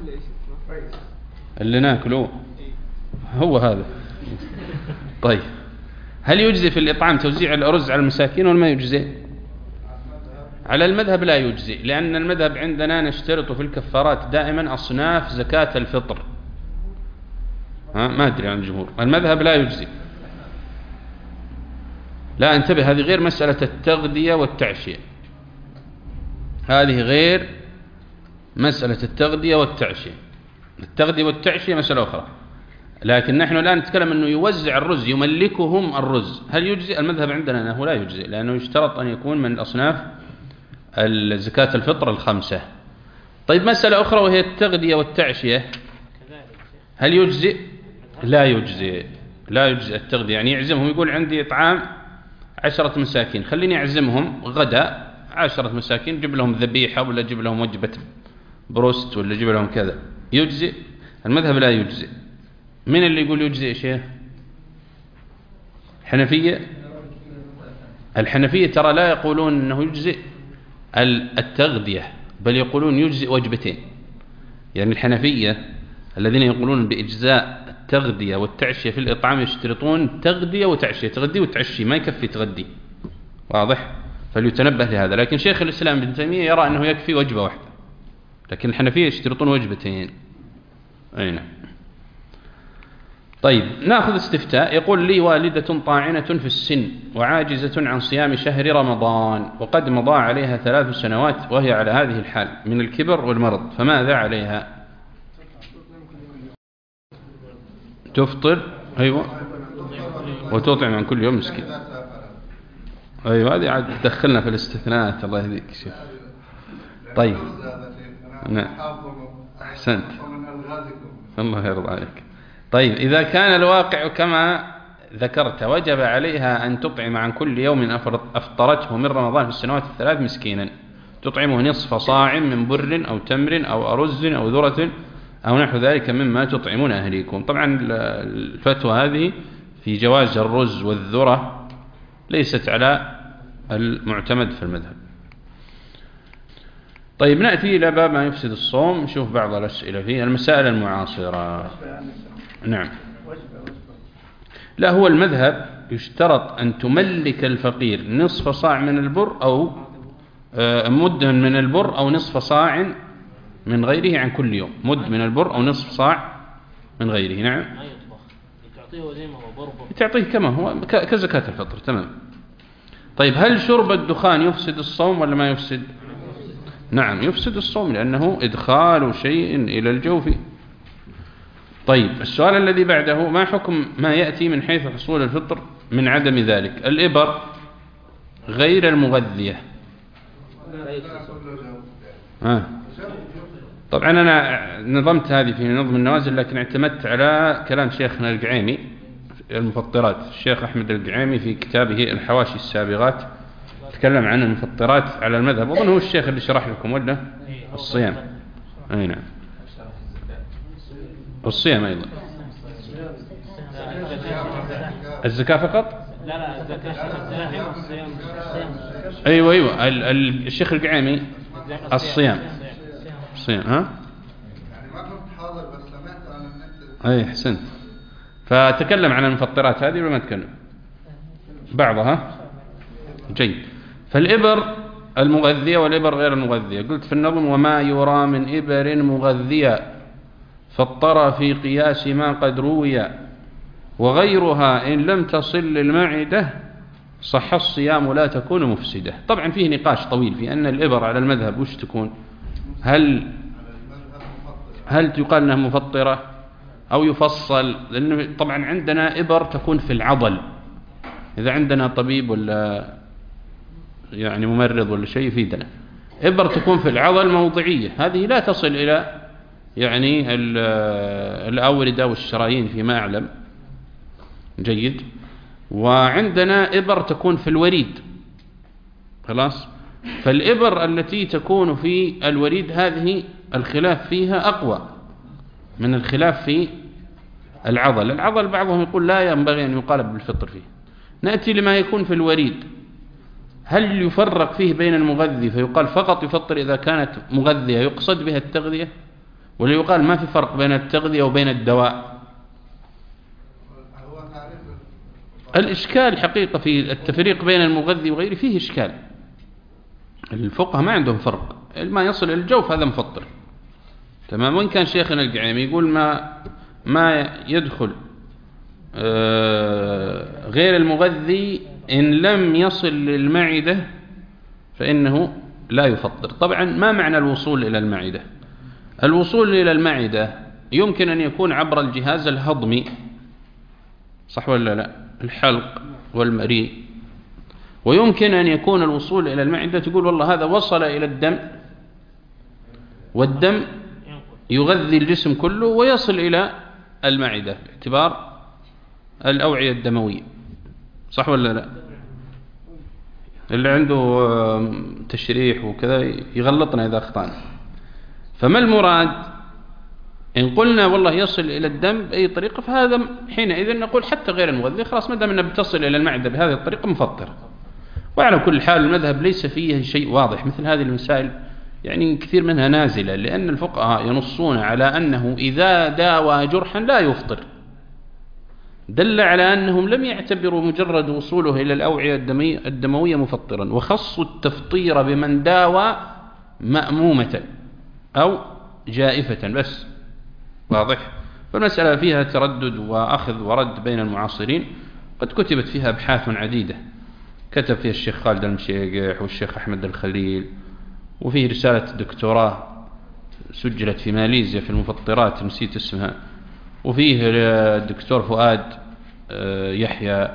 اللي ناكله هو هذا. طيب، هل يجزي في الإطعام توزيع الأرز على المساكين ولا ما يجزي؟ على المذهب لا يجزي، لأن المذهب عندنا نشترط في الكفارات دائما أصناف زكاة الفطر. ها، ما أدري عن الجمهور. المذهب لا يجزي. لا، انتبه، هذه غير مسألة التغذية والتعشية، هذه غير مسألة التغذية والتعشية. التغذية والتعشية مسألة أخرى، لكن نحن الآن نتكلم أنه يوزع الرز، يملكهم الرز. هل يجزي؟ المذهب عندنا أنه لا يجزي، لأنه يشترط أن يكون من الأصناف زكاة الفطر الخمسة. طيب، مسألة أخرى وهي التغذية والتعشية، هل يجزي؟ لا يجزي، لا يجزي التغذية. يعني يعزمهم، يقول عندي إطعام عشرة مساكين، خليني أعزمهم غدا عشرة مساكين، جيب لهم ذبيحة ولا جيب لهم وجبة بروست ولا جيب لهم كذا، يجزي؟ المذهب لا يجزي. من اللي يقول يجزي يا شيخ؟ الحنفية. الحنفية ترى لا يقولون أنه يجزي التغذية، بل يقولون يجزي وجبتين. يعني الحنفية الذين يقولون بإجزاء التغذية والتعشية في الإطعام يشترطون تغذية وتعشية، تغذي وتعشي، ما يكفي تغذي. واضح؟ فليتنبه لهذا. لكن شيخ الإسلام ابن تيمية يرى أنه يكفي وجبة واحدة، لكن الحنفية يشترطون وجبتين. أي نعم. طيب، ناخذ استفتاء. يقول لي والدة طاعنة في السن وعاجزة عن صيام شهر رمضان، وقد مضى عليها ثلاث سنوات وهي على هذه الحال من الكبر والمرض، فماذا عليها؟ تفطر، أيوة، وتطعم عن كل يوم مسكين. أيوة، هذه عاد تدخلنا في الاستثناءات. الله يهديك شيخ. طيب، نعم، أحسنت، الله يرضى عليك. طيب، إذا كان الواقع كما ذكرت وجب عليها أن تطعم عن كل يوم أفطرته من رمضان في السنوات الثلاث مسكينا، تطعمه نصف صاع من بر أو تمر أو أرز أو ذرة أو نحو ذلك مما تطعمون أهليكم. طبعا الفتوى هذه في جواز الرز والذرة ليست على المعتمد في المذهب. طيب نأتي إلى باب ما يفسد الصوم، نشوف بعض الأسئلة فيه. المسائل المعاصرة. نعم. لا، هو المذهب يشترط أن تملك الفقير نصف صاع من البر أو مد من البر أو نصف صاع من غيره عن كل يوم. مد من البر أو نصف صاع من غيره. نعم. تعطيه زي ما هو بربر، تعطيه كما هو كزكاة الفطر. تمام. طيب هل شرب الدخان يفسد الصوم ولا ما يفسد؟ نعم يفسد الصوم، لأنه إدخال شيء إلى الجوف. طيب السؤال الذي بعده: ما حكم ما يأتي من حيث حصول الفطر من عدم ذلك؟ الإبر غير المغذية. آه. طبعا أنا نظمت هذه في نظم النوازل، لكن اعتمدت على كلام شيخنا القعيمي المفطرات. الشيخ أحمد القعيمي في كتابه الحواشي السابغات تكلم عن المفطرات على المذهب، أظن هو الشيخ اللي شرح لكم ولا الصيام. أي نعم، الصيام أيضا. الزكاة فقط؟ لا لا الزكاة الصيام. أيوة أيوة الشيخ القعيمي الصيام. الصيام. ها؟ يعني ما كنت حاضر بس سمعت عن النت. أي حسنت. فتكلم عن المفطرات هذه ولا ما تكلم؟ بعضها. جيد. فالإبر المغذية والإبر غير المغذية. قلت في النظم: وما يرى من إبر مغذية فاضطر في قياس ما قد روي، وغيرها إن لم تصل للمعدة صح الصيام لا تكون مفسدة. طبعا فيه نقاش طويل في أن الإبر على المذهب وش تكون، هل هل يقال أنها مفطرة أو يفصل، لأنه طبعا عندنا إبر تكون في العضل، إذا عندنا طبيب ولا يعني ممرض ولا شيء يفيدنا. إبر تكون في العضل موضعية، هذه لا تصل إلى يعني الأوردة والشرايين فيما أعلم. جيد. وعندنا إبر تكون في الوريد. خلاص. فالإبر التي تكون في الوريد هذه الخلاف فيها أقوى من الخلاف في العضل. العضل بعضهم يقول لا ينبغي أن يقال بالفطر فيه. نأتي لما يكون في الوريد، هل يفرق فيه بين المغذي فيقال فقط يفطر إذا كانت مغذية يقصد بها التغذية، ولا يقال ما في فرق بين التغذية وبين الدواء؟ الإشكال حقيقة في التفريق بين المغذي وغيره فيه إشكال. الفقهاء ما عندهم فرق، ما يصل إلى الجوف هذا مفطر. تمام. وإن كان شيخنا القعيمي يقول ما ما يدخل غير المغذي إن لم يصل للمعدة فإنه لا يفطر. طبعا ما معنى الوصول إلى المعدة؟ الوصول إلى المعدة يمكن أن يكون عبر الجهاز الهضمي، صح ولا لا؟ الحلق والمريء. ويمكن أن يكون الوصول إلى المعدة تقول والله هذا وصل إلى الدم، والدم يغذي الجسم كله ويصل إلى المعدة باعتبار الأوعية الدموية، صح ولا لا؟ اللي عنده تشريح وكذا يغلطنا إذا أخطأنا. فما المراد؟ إن قلنا والله يصل إلى الدم بأي طريقة فهذا حينئذ نقول حتى غير المغذي خلاص ما دام أنه بتصل إلى المعدة بهذه الطريقة مفطر. وعلى كل حال المذهب ليس فيه شيء واضح، مثل هذه المسائل يعني كثير منها نازلة، لأن الفقهاء ينصون على أنه إذا داوى جرحا لا يفطر، دل على أنهم لم يعتبروا مجرد وصوله إلى الأوعية الدموية مفطرا، وخصوا التفطير بمن داوى مأمومة أو جائفة بس. واضح؟ فالمسألة فيها تردد وأخذ ورد بين المعاصرين، قد كتبت فيها أبحاث عديدة، كتب فيها الشيخ خالد المشيقح والشيخ أحمد الخليل، وفيه رسالة دكتوراه سجلت في ماليزيا في المفطرات نسيت اسمها، وفيه الدكتور فؤاد يحيى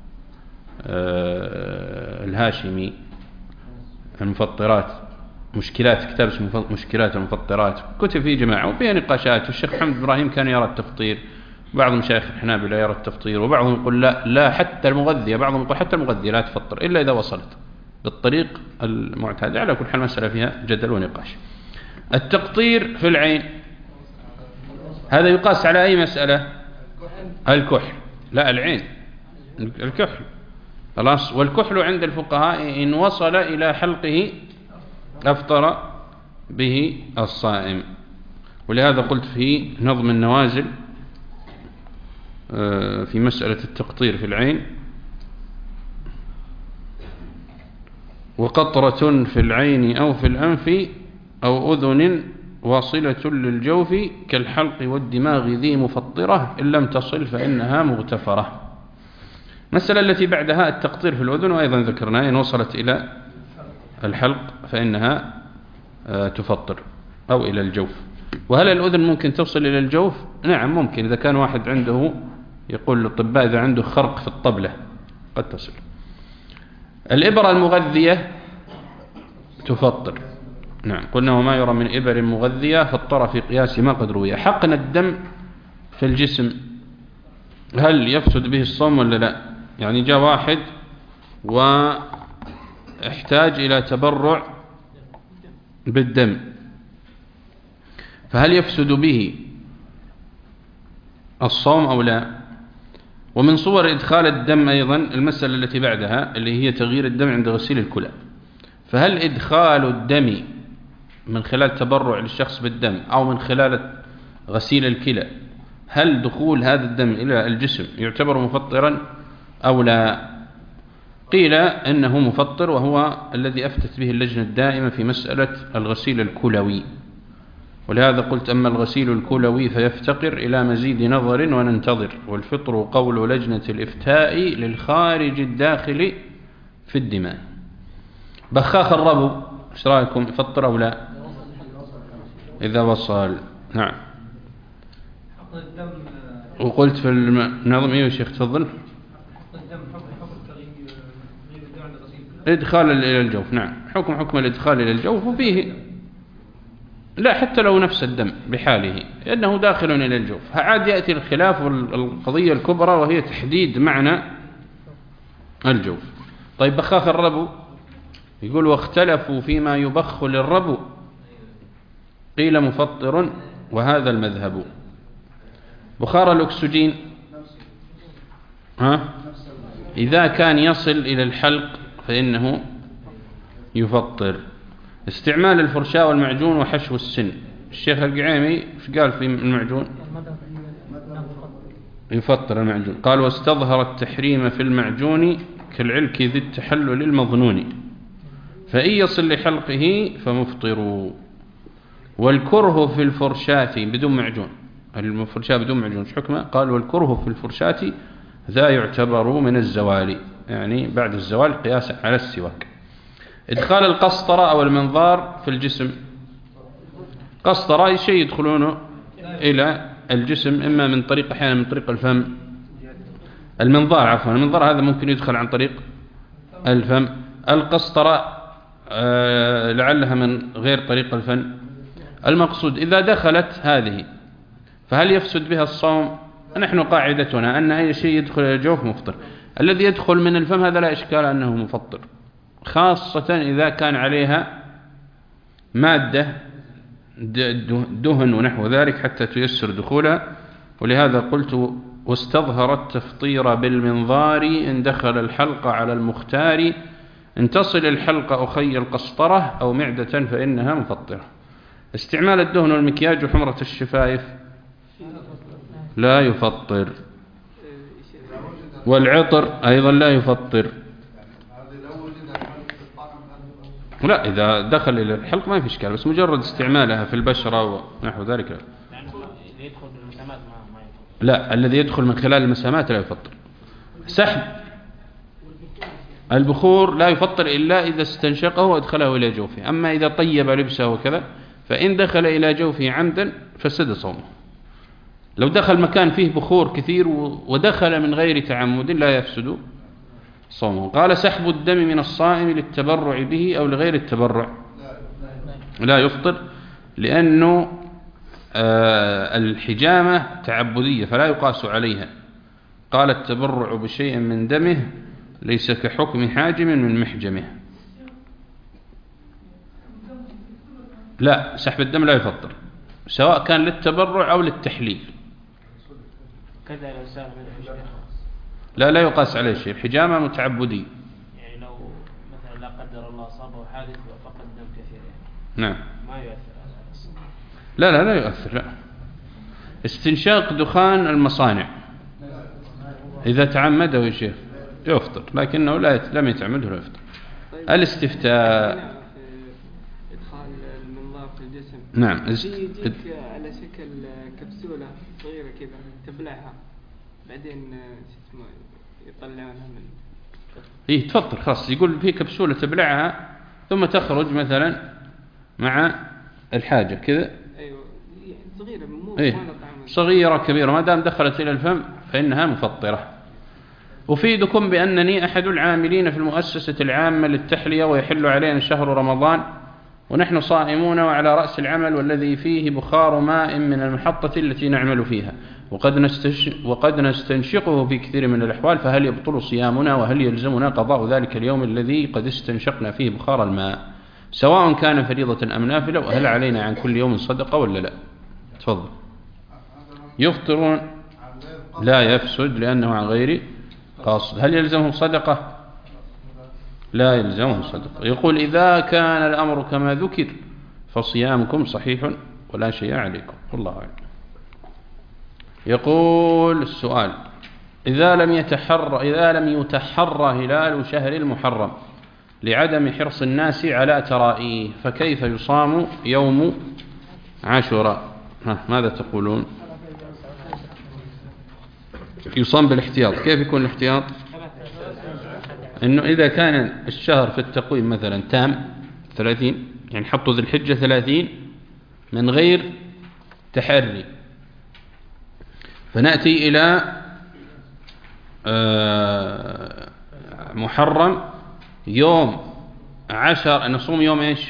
الهاشمي المفطرات، مشكلات، كتاب اسمه مشكلات المفطرات، كتب فيه جماعة وفيها نقاشات. والشيخ محمد إبراهيم كان يرى التفطير، بعض مشايخ الحنابلة يرى التفطير، وبعضهم يقول لا لا حتى المغذية، بعضهم يقول حتى المغذية لا تفطر إلا إذا وصلت، بالطريق المعتاد. على كل حال مسألة فيها جدل ونقاش. التقطير في العين هذا يقاس على أي مسألة؟ الكحل. لا العين الكحل خلاص. والكحل عند الفقهاء إن وصل إلى حلقه أفطر به الصائم. ولهذا قلت في نظم النوازل في مسألة التقطير في العين: وقطرة في العين أو في الأنف أو أذن واصلة للجوف كالحلق والدماغ ذي مفطرة إن لم تصل فإنها مغتفرة. المسألة التي بعدها التقطير في الأذن، وأيضا ذكرنا إن وصلت إلى الحلق فإنها تفطر أو إلى الجوف. وهل الأذن ممكن توصل إلى الجوف؟ نعم ممكن، إذا كان واحد عنده يقول الأطباء إذا عنده خرق في الطبلة قد تصل. الإبرة المغذية تفطر. نعم قلنا وما يرى من إبر مغذية فطر في قياس ما قد روي. حقن الدم في الجسم هل يفسد به الصوم ولا لا؟ يعني جاء واحد واحتاج إلى تبرع بالدم، فهل يفسد به الصوم أو لا؟ ومن صور إدخال الدم أيضا المسألة التي بعدها اللي هي تغيير الدم عند غسيل الكلى. فهل إدخال الدم من خلال تبرع للشخص بالدم أو من خلال غسيل الكلى، هل دخول هذا الدم إلى الجسم يعتبر مفطرا أو لا؟ قيل إنه مفطر، وهو الذي أفتت به اللجنة الدائمة في مسألة الغسيل الكلوي. ولهذا قلت أما الغسيل الكلوي فيفتقر إلى مزيد نظر وننتظر، والفطر قول لجنة الإفتاء للخارج الداخل في الدماء. بخاخ الربو ايش رايكم، يفطر أو لا إذا وصل؟ نعم. وقلت في النظم ايه يا شيخ تفضل؟ إدخال إلى الجوف. نعم حكم حكم الإدخال إلى الجوف، وفيه لا حتى لو نفس الدم بحاله لأنه داخل إلى الجوف. عاد يأتي الخلاف والقضية الكبرى وهي تحديد معنى الجوف. طيب بخاخ الربو يقول واختلفوا فيما يبخ للربو قيل مفطر وهذا المذهب. بخار الأكسجين ها إذا كان يصل إلى الحلق فإنه يفطر. استعمال الفرشاة والمعجون وحشو السن، الشيخ القعيمي ايش قال في المعجون؟ يفطر المعجون. قال واستظهر التحريم في المعجون كالعلك ذي التحلل المظنون فإن يصل لحلقه فمفطر. والكره في الفرشاة بدون معجون، الفرشاة بدون معجون ايش حكمه؟ قال والكره في الفرشاة ذا يعتبر من الزوال، يعني بعد الزوال قياسا على السواك. إدخال القسطرة أو المنظار في الجسم، قسطرة شيء يدخلونه إلى الجسم إما من طريق أحيانا من طريق الفم. المنظار عفوا المنظار هذا ممكن يدخل عن طريق الفم. القسطرة آه لعلها من غير طريق الفم. المقصود إذا دخلت هذه فهل يفسد بها الصوم؟ نحن قاعدتنا أن أي شيء يدخل إلى الجوف مفطر. الذي يدخل من الفم هذا لا إشكال أنه مفطر، خاصة إذا كان عليها مادة دهن ونحو ذلك حتى تيسر دخولها. ولهذا قلت واستظهر التفطير بالمنظار إن دخل الحلقة على المختار إن تصل الحلقة أخي القسطرة أو معدة فإنها مفطرة. استعمال الدهن والمكياج وحمرة الشفايف لا يفطر. والعطر أيضا لا يفطر. لا إذا دخل إلى الحلق ما في إشكال، بس مجرد استعمالها في البشرة ونحو ذلك. لا الذي يدخل من خلال المسامات لا يفطر. سحب البخور لا يفطر إلا إذا استنشقه وادخله إلى جوفه. أما إذا طيب لبسه وكذا فإن دخل إلى جوفه عمدا فسد صومه. لو دخل مكان فيه بخور كثير ودخل من غير تعمد لا يفسد صومه. قال سحب الدم من الصائم للتبرع به أو لغير التبرع لا يفطر، لأنه آه الحجامة تعبدية فلا يقاس عليها. قال التبرع بشيء من دمه ليس كحكم حاجم من محجمه. لا، سحب الدم لا يفطر سواء كان للتبرع أو للتحليل. كذا لو سار من الحجامة. لا لا يقاس عليه شيء، الحجامة متعبدي. يعني لو مثلا لا قدر الله أصابه حادث وفقد دم كثير يعني. نعم. ما يؤثر على الأصل. لا لا لا يؤثر. لا. استنشاق دخان المصانع إذا تعمده يا شيخ يفطر، لكنه لا لم يتعمده لا يفطر. الاستفتاء إدخال المنظار في الجسم. نعم. يجيك على شكل كبسولة صغيرة كذا تبلعها بعدين اسمه يطلعونها من. إيه تفطر خلاص. يقول في كبسولة تبلعها ثم تخرج مثلا مع الحاجة كذا. أيوة صغيرة مو إيه صغيرة كبيرة ما دام دخلت إلى الفم فإنها مفطرة. أفيدكم بأنني أحد العاملين في المؤسسة العامة للتحلية ويحل علينا شهر رمضان ونحن صائمون وعلى رأس العمل والذي فيه بخار ماء من المحطة التي نعمل فيها وقد, نستش وقد نستنشقه في كثير من الأحوال، فهل يبطل صيامنا وهل يلزمنا قضاء ذلك اليوم الذي قد استنشقنا فيه بخار الماء سواء كان فريضة أم نافلة، وهل علينا عن كل يوم صدقة ولا لا؟ تفضل. يفطرون لا يفسد لأنه عن غير قاصد. هل يلزمه صدقة؟ لا يلزمه صدقة. يقول إذا كان الأمر كما ذكر فصيامكم صحيح ولا شيء عليكم والله أعلم. يقول السؤال إذا لم يتحرى إذا لم يتحرى هلال شهر المحرم لعدم حرص الناس على ترائيه فكيف يصام يوم عاشوراء؟ ماذا تقولون؟ يصام بالاحتياط. كيف يكون الاحتياط؟ إنه إذا كان الشهر في التقويم مثلا تام ثلاثين، يعني حطوا ذي الحجة ثلاثين من غير تحري، فنأتي إلى محرم يوم عشر نصوم يوم إيش؟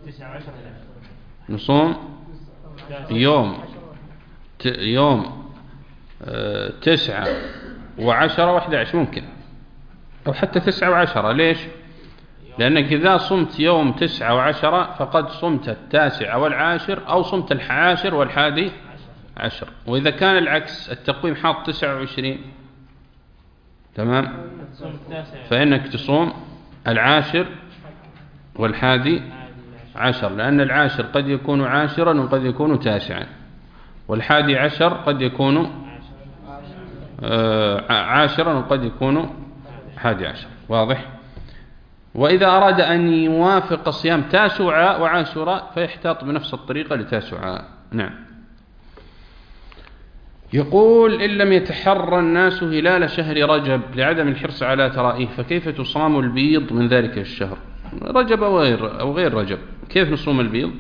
نصوم يوم يوم تسعة وعشرة واحدة عشر ممكن، أو حتى تسعة وعشرة. ليش؟ لأنك إذا صمت يوم تسعة وعشرة فقد صمت التاسع والعاشر أو صمت العاشر والحادي عشر. وإذا كان العكس التقويم حاط تسعة وعشرين تمام، فإنك تصوم العاشر والحادي عشر، لأن العاشر قد يكون عاشرا وقد يكون تاسعا، والحادي عشر قد يكون عاشرا وقد يكون حادي عشر. واضح؟ وإذا أراد أن يوافق صيام تاسوعاء وعاشوراء فيحتاط بنفس الطريقة لتاسوعاء. نعم. يقول إن لم يتحرى الناس هلال شهر رجب لعدم الحرص على ترائيه فكيف تصام البيض من ذلك الشهر؟ رجب أو غير, أو غير رجب كيف نصوم البيض؟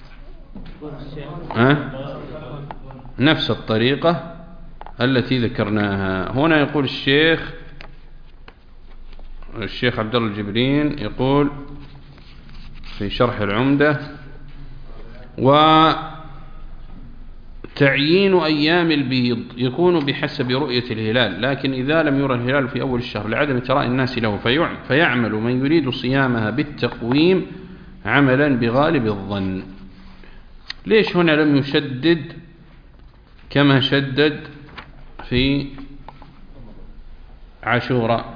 أه؟ نفس الطريقة التي ذكرناها. هنا يقول الشيخ الشيخ عبد الله الجبرين يقول في شرح العمدة وتعيين أيام البيض يكون بحسب رؤية الهلال، لكن إذا لم يرى الهلال في أول الشهر لعدم تراء الناس له فيعمل من يريد صيامها بالتقويم عملا بغالب الظن. ليش هنا لم يشدد كما شدد في عاشوراء؟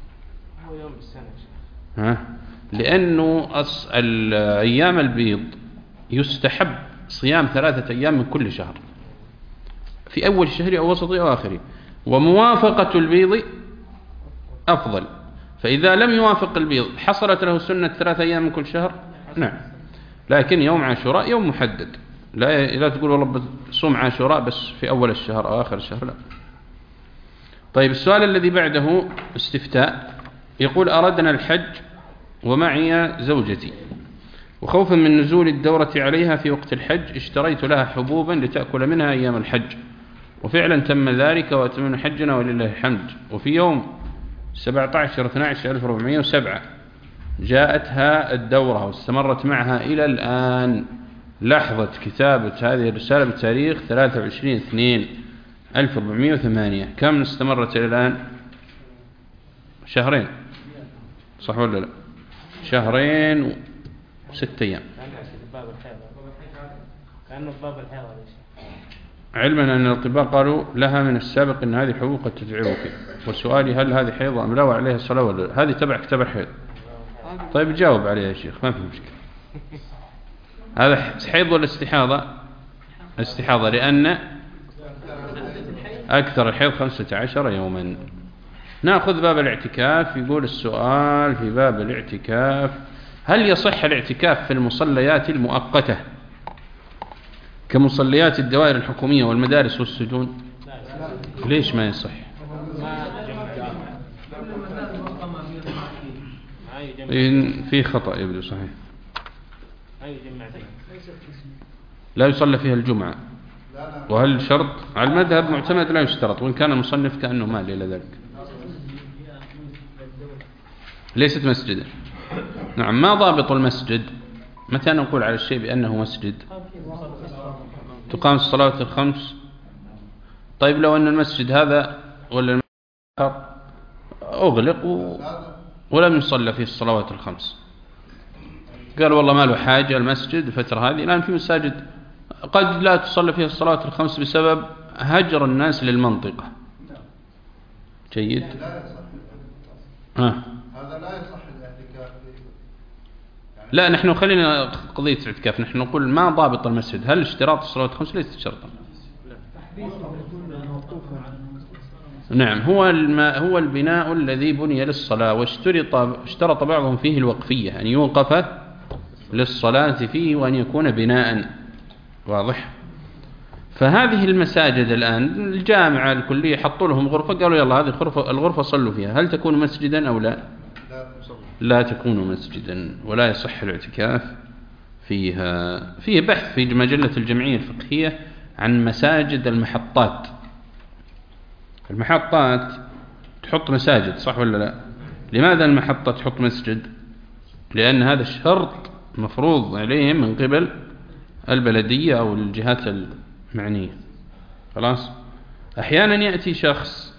ها؟ لأنه أيام البيض يستحب صيام ثلاثة أيام من كل شهر في أول الشهر أو وسطه أو آخره، وموافقة البيض أفضل. فإذا لم يوافق البيض حصلت له سنة ثلاثة أيام من كل شهر. نعم. لكن يوم عاشوراء يوم محدد، لا لا تقول والله صوم عاشوراء بس في أول الشهر أو آخر الشهر، لا. طيب السؤال الذي بعده استفتاء. يقول أردنا الحج ومعي زوجتي وخوفا من نزول الدورة عليها في وقت الحج اشتريت لها حبوبا لتأكل منها أيام الحج، وفعلا تم ذلك وأتممنا حجنا ولله الحمد. وفي يوم سبعة عشر اثنا عشر ألف وأربعمائة وسبعة جاءتها الدورة واستمرت معها إلى الآن. لحظة كتابة هذه الرسالة بتاريخ ثلاثة وعشرين اثنين ألف وأربعمائة وثمانية. كم استمرت إلى الآن؟ شهرين صح ولا لا؟ شهرين وست أيام. لأنه باب الحيض هذا الشيء. علما أن الأطباء قالوا لها من السابق أن هذه حبوب قد تتعبك، وسؤالي هل هذه حيض أم لا وعليها الصلاة ولا لا؟ هذه تبع كتاب الحيض. طيب جاوب عليها يا شيخ، ما في مشكلة. هذا حيض ولا استحاضة؟ استحاضة، لأن أكثر الحيض خمسة عشر يوما. نأخذ باب الاعتكاف. يقول السؤال في باب الاعتكاف: هل يصح الاعتكاف في المصليات المؤقتة كمصليات الدوائر الحكومية والمدارس والسجون؟ ليش ما يصح؟ في خطأ يبدو. صحيح، لا يصلى فيها الجمعة. وهل شرط؟ على المذهب معتمد لا يشترط، وإن كان المصنف كأنه مال إلى ذلك. ليست مسجدا. نعم. ما ضابط المسجد؟ متى نقول على الشيء بأنه مسجد؟ تقام الصلاة الخمس. طيب لو أن المسجد هذا ولا المسجد أغلق و... ولم يصلى فيه الصلوات الخمس، قال والله ما له حاجة المسجد الفترة هذه، الآن في مساجد قد لا تصلى فيها الصلوات الخمس بسبب هجر الناس للمنطقة. جيد. ها. هذا لا يصح الاعتكاف. لا، نحن خلينا قضية الاعتكاف، نحن نقول ما ضابط المسجد. هل اشتراط الصلوات الخمس؟ ليست شرطا. نعم. هو هو البناء الذي بني للصلاة، واشترط اشترط بعضهم فيه الوقفية، أن يوقف للصلاة فيه وأن يكون بناء. واضح؟ فهذه المساجد الآن الجامعة الكلية حطوا لهم غرفة، قالوا يلا هذه الغرفة الغرفة صلوا فيها، هل تكون مسجدا أو لا؟ لا تكون مسجدا، ولا يصح الاعتكاف فيها. فيه بحث في مجلة الجمعية الفقهية عن مساجد المحطات. المحطات تحط مساجد، صح ولا لا؟ لماذا المحطة تحط مسجد؟ لأن هذا الشرط مفروض عليهم من قبل البلدية أو الجهات المعنية. خلاص. أحيانا يأتي شخص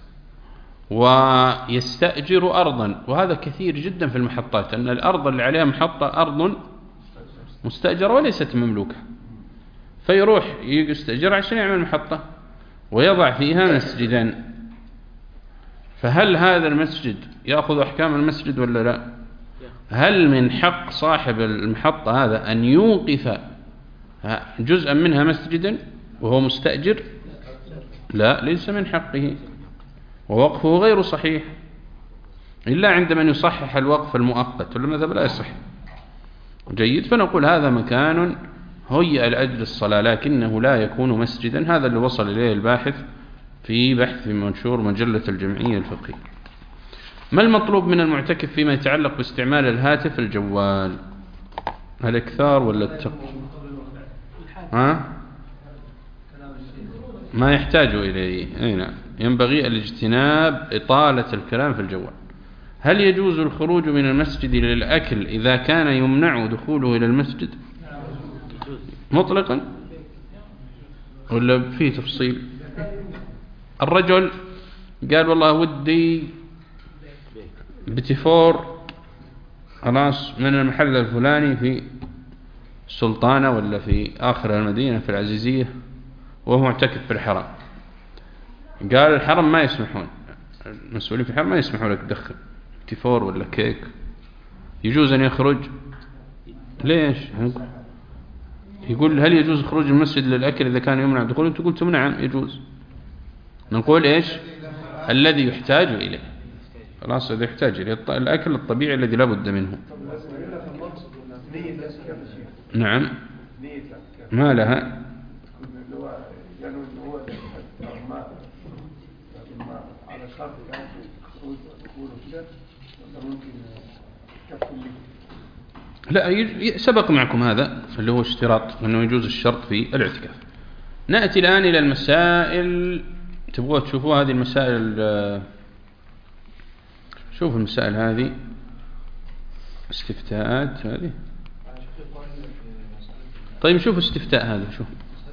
ويستأجر أرضا، وهذا كثير جدا في المحطات، أن الأرض اللي عليها محطة أرض مستأجرة وليست مملوكة، فيروح يستأجر عشان يعمل محطة ويضع فيها مسجدا. فهل هذا المسجد يأخذ أحكام المسجد ولا لا؟ هل من حق صاحب المحطة هذا أن يوقف جزءا منها مسجدا وهو مستأجر؟ لا، ليس من حقه، ووقفه غير صحيح إلا عندما يصحح الوقف المؤقت، والمذهب لا يصح. جيد. فنقول هذا مكان هيئ لأجل الصلاة لكنه لا يكون مسجدا. هذا اللي وصل إليه الباحث في بحث في منشور مجلة الجمعية الفقهية. ما المطلوب من المعتكف فيما يتعلق باستعمال الهاتف الجوال؟ الاكثار ولا التقوى؟ ها؟ ما يحتاج إليه. أي نعم. ينبغي الاجتناب إطالة الكلام في الجوال. هل يجوز الخروج من المسجد للأكل إذا كان يمنع دخوله إلى المسجد مطلقا ولا فيه تفصيل؟ الرجل قال والله ودي بتيفور خلاص من المحل الفلاني في السلطانة ولا في آخر المدينة في العزيزية، وهو معتكف في الحرم. قال الحرم ما يسمحون، المسؤولين في الحرم ما يسمحوا لك تدخل تيفور ولا كيك. يجوز أن يخرج؟ ليش؟ يقول هل يجوز خروج المسجد للأكل إذا كان يمنع دخوله؟ أنت قلتم نعم يجوز. نقول إيش؟ الذي يحتاج إليه. خلاص، الذي يحتاج إليه الأكل الطبيعي الذي لا بد منه. نعم. ما لها؟ لا، سبق معكم هذا اللي هو اشتراط أنه يجوز الشرط في الاعتكاف. نأتي الآن إلى المسائل. تبغوا تشوفوا هذه المسائل؟ شوفوا المسائل هذه استفتاءات هذه. طيب شوفوا استفتاء هذا. شوف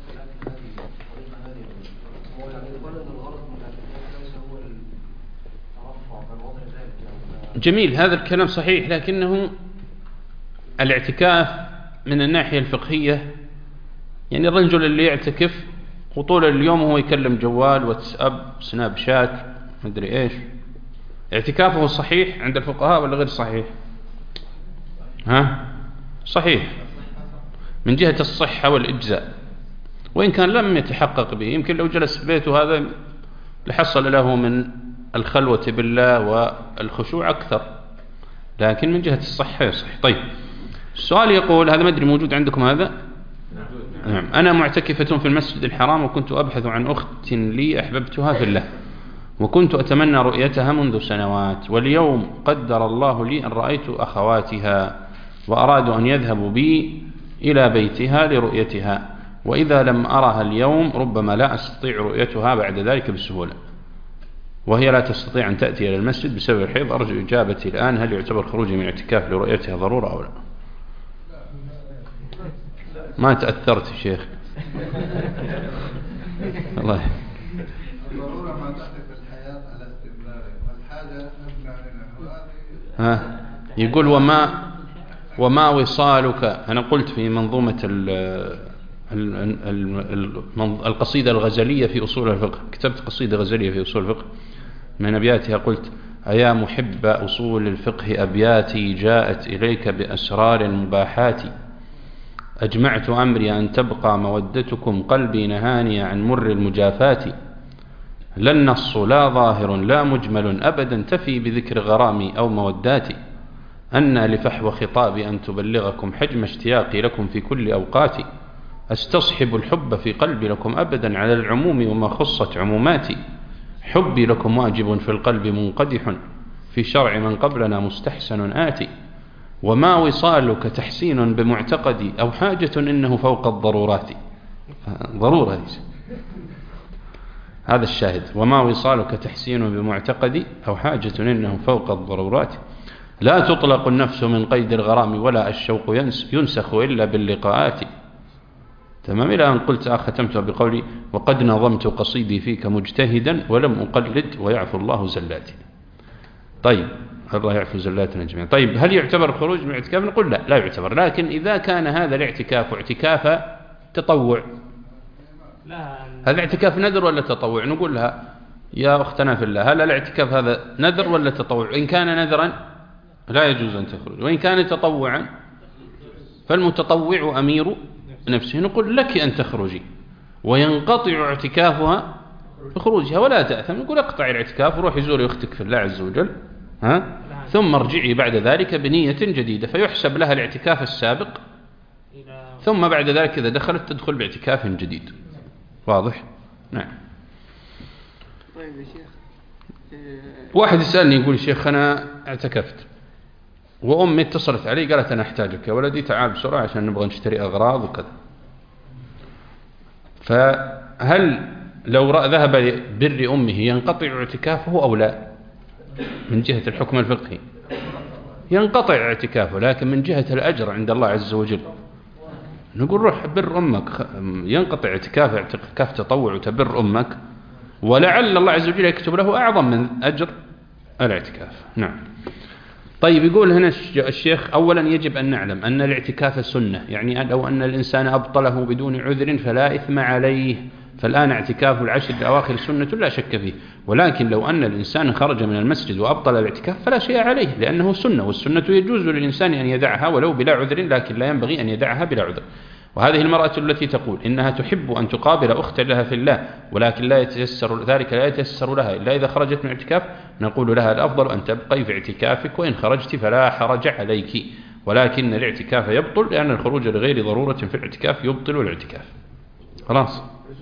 جميل، هذا الكلام صحيح، لكنه الاعتكاف من الناحية الفقهية يعني الرجل اللي يعتكف وطول اليوم هو يكلم جوال واتساب سناب شات مدري إيش، اعتكافه صحيح عند الفقهاء ولا غير صحيح؟ ها؟ صحيح من جهة الصحة والإجزاء، وإن كان لم يتحقق به، يمكن لو جلس في بيته هذا لحصل له من الخلوة بالله والخشوع أكثر، لكن من جهة الصحة يصح. طيب السؤال يقول، هذا ما أدري موجود عندكم هذا؟ نعم. أنا معتكفة في المسجد الحرام وكنت أبحث عن أخت لي أحببتها في الله، وكنت أتمنى رؤيتها منذ سنوات، واليوم قدر الله لي أن رأيت أخواتها وأرادوا أن يذهبوا بي إلى بيتها لرؤيتها، وإذا لم أرها اليوم ربما لا أستطيع رؤيتها بعد ذلك بسهولة، وهي لا تستطيع أن تأتي إلى المسجد بسبب الحيض. أرجو إجابتي الآن، هل يعتبر خروجي من اعتكاف لرؤيتها ضرورة أو لا؟ ما تأثرت يا شيخ الله. الضرورة ما تأتي في الحياة على استمراره، والحاجة نبنى منها. ها يقول وما وما وصالك. أنا قلت في منظومة ال ال القصيدة الغزلية في أصول الفقه، كتبت قصيدة غزلية في أصول الفقه، من أبياتها قلت: أيا محب أصول الفقه أبياتي جاءت إليك بأسرار مباحات، أجمعت أمري أن تبقى مودتكم، قلبي نهاني عن مر المجافات، لا النص لا ظاهر لا مجمل أبدا تفي بذكر غرامي أو موداتي، أن لفحوى خطابي أن تبلغكم حجم اشتياقي لكم في كل أوقاتي، أستصحب الحب في قلبي لكم أبدا على العموم وما خصت عموماتي، حبي لكم واجب في القلب منقدح، في شرع من قبلنا مستحسن آتي، وما وصالك تحسين بمعتقدي أو حاجة إنه فوق الضرورات. ضرورة هذه. هذا الشاهد: وما وصالك تحسين بمعتقدي أو حاجة إنه فوق الضرورات، لا تطلق النفس من قيد الغرام ولا الشوق ينسخ إلا باللقاءات. تمام. إلى أن قلت ختمتها بقولي: وقد نظمت قصيدي فيك مجتهدا ولم أقلد ويعفو الله زلاتي. طيب الله يعفو زلاتنا جميعا. طيب هل يعتبر خروج من الاعتكاف؟ نقول لا لا يعتبر، لكن إذا كان هذا الاعتكاف اعتكاف تطوع، هذا اعتكاف نذر ولا تطوع؟ نقول لها: يا أختنا في الله، هل الاعتكاف هذا نذر ولا تطوع؟ إن كان نذرا لا يجوز أن تخرج، وإن كان تطوعا فالمتطوع أمير نفسه، نقول لك أن تخرجي وينقطع اعتكافها بخروجها ولا تأثم. نقول: اقطع الاعتكاف وروحي زوري أختك في الله عز وجل، ها؟ ثم ارجعي بعد ذلك بنية جديدة، فيحسب لها الاعتكاف السابق، ثم بعد ذلك إذا دخلت تدخل باعتكاف جديد. واضح؟ نعم. طيب يا شيخ، واحد يسألني يقول: شيخ أنا اعتكفت وأمي اتصلت علي قالت أنا أحتاجك يا ولدي، تعال بسرعة عشان نبغى نشتري أغراض وكذا، فهل لو ذهب لبر أمه ينقطع اعتكافه أو لا؟ من جهة الحكم الفقهي ينقطع اعتكافه، لكن من جهة الأجر عند الله عز وجل نقول: روح بر أمك. ينقطع اعتكاف اعتكاف تطوع وتبر أمك، ولعل الله عز وجل يكتب له أعظم من أجر الاعتكاف. نعم. طيب يقول هنا الشيخ: أولا يجب أن نعلم أن الاعتكاف سنة، يعني لو أن الإنسان أبطله بدون عذر فلا إثم عليه، فالآن اعتكاف العشر الأواخر سنة لا شك فيه، ولكن لو أن الإنسان خرج من المسجد وأبطل الاعتكاف فلا شيء عليه، لأنه سنة، والسنة يجوز للإنسان أن يدعها ولو بلا عذر، لكن لا ينبغي أن يدعها بلا عذر. وهذه المرأة التي تقول إنها تحب أن تقابل أخت لها في الله، ولكن لا يتيسر ذلك لا يتيسر لها إلا إذا خرجت من الاعتكاف، نقول لها: الأفضل أن تبقي في اعتكافك، وإن خرجت فلا حرج عليك، ولكن الاعتكاف يبطل، لأن الخروج لغير ضرورة في الاعتكاف يبطل الاعتكاف. خلاص.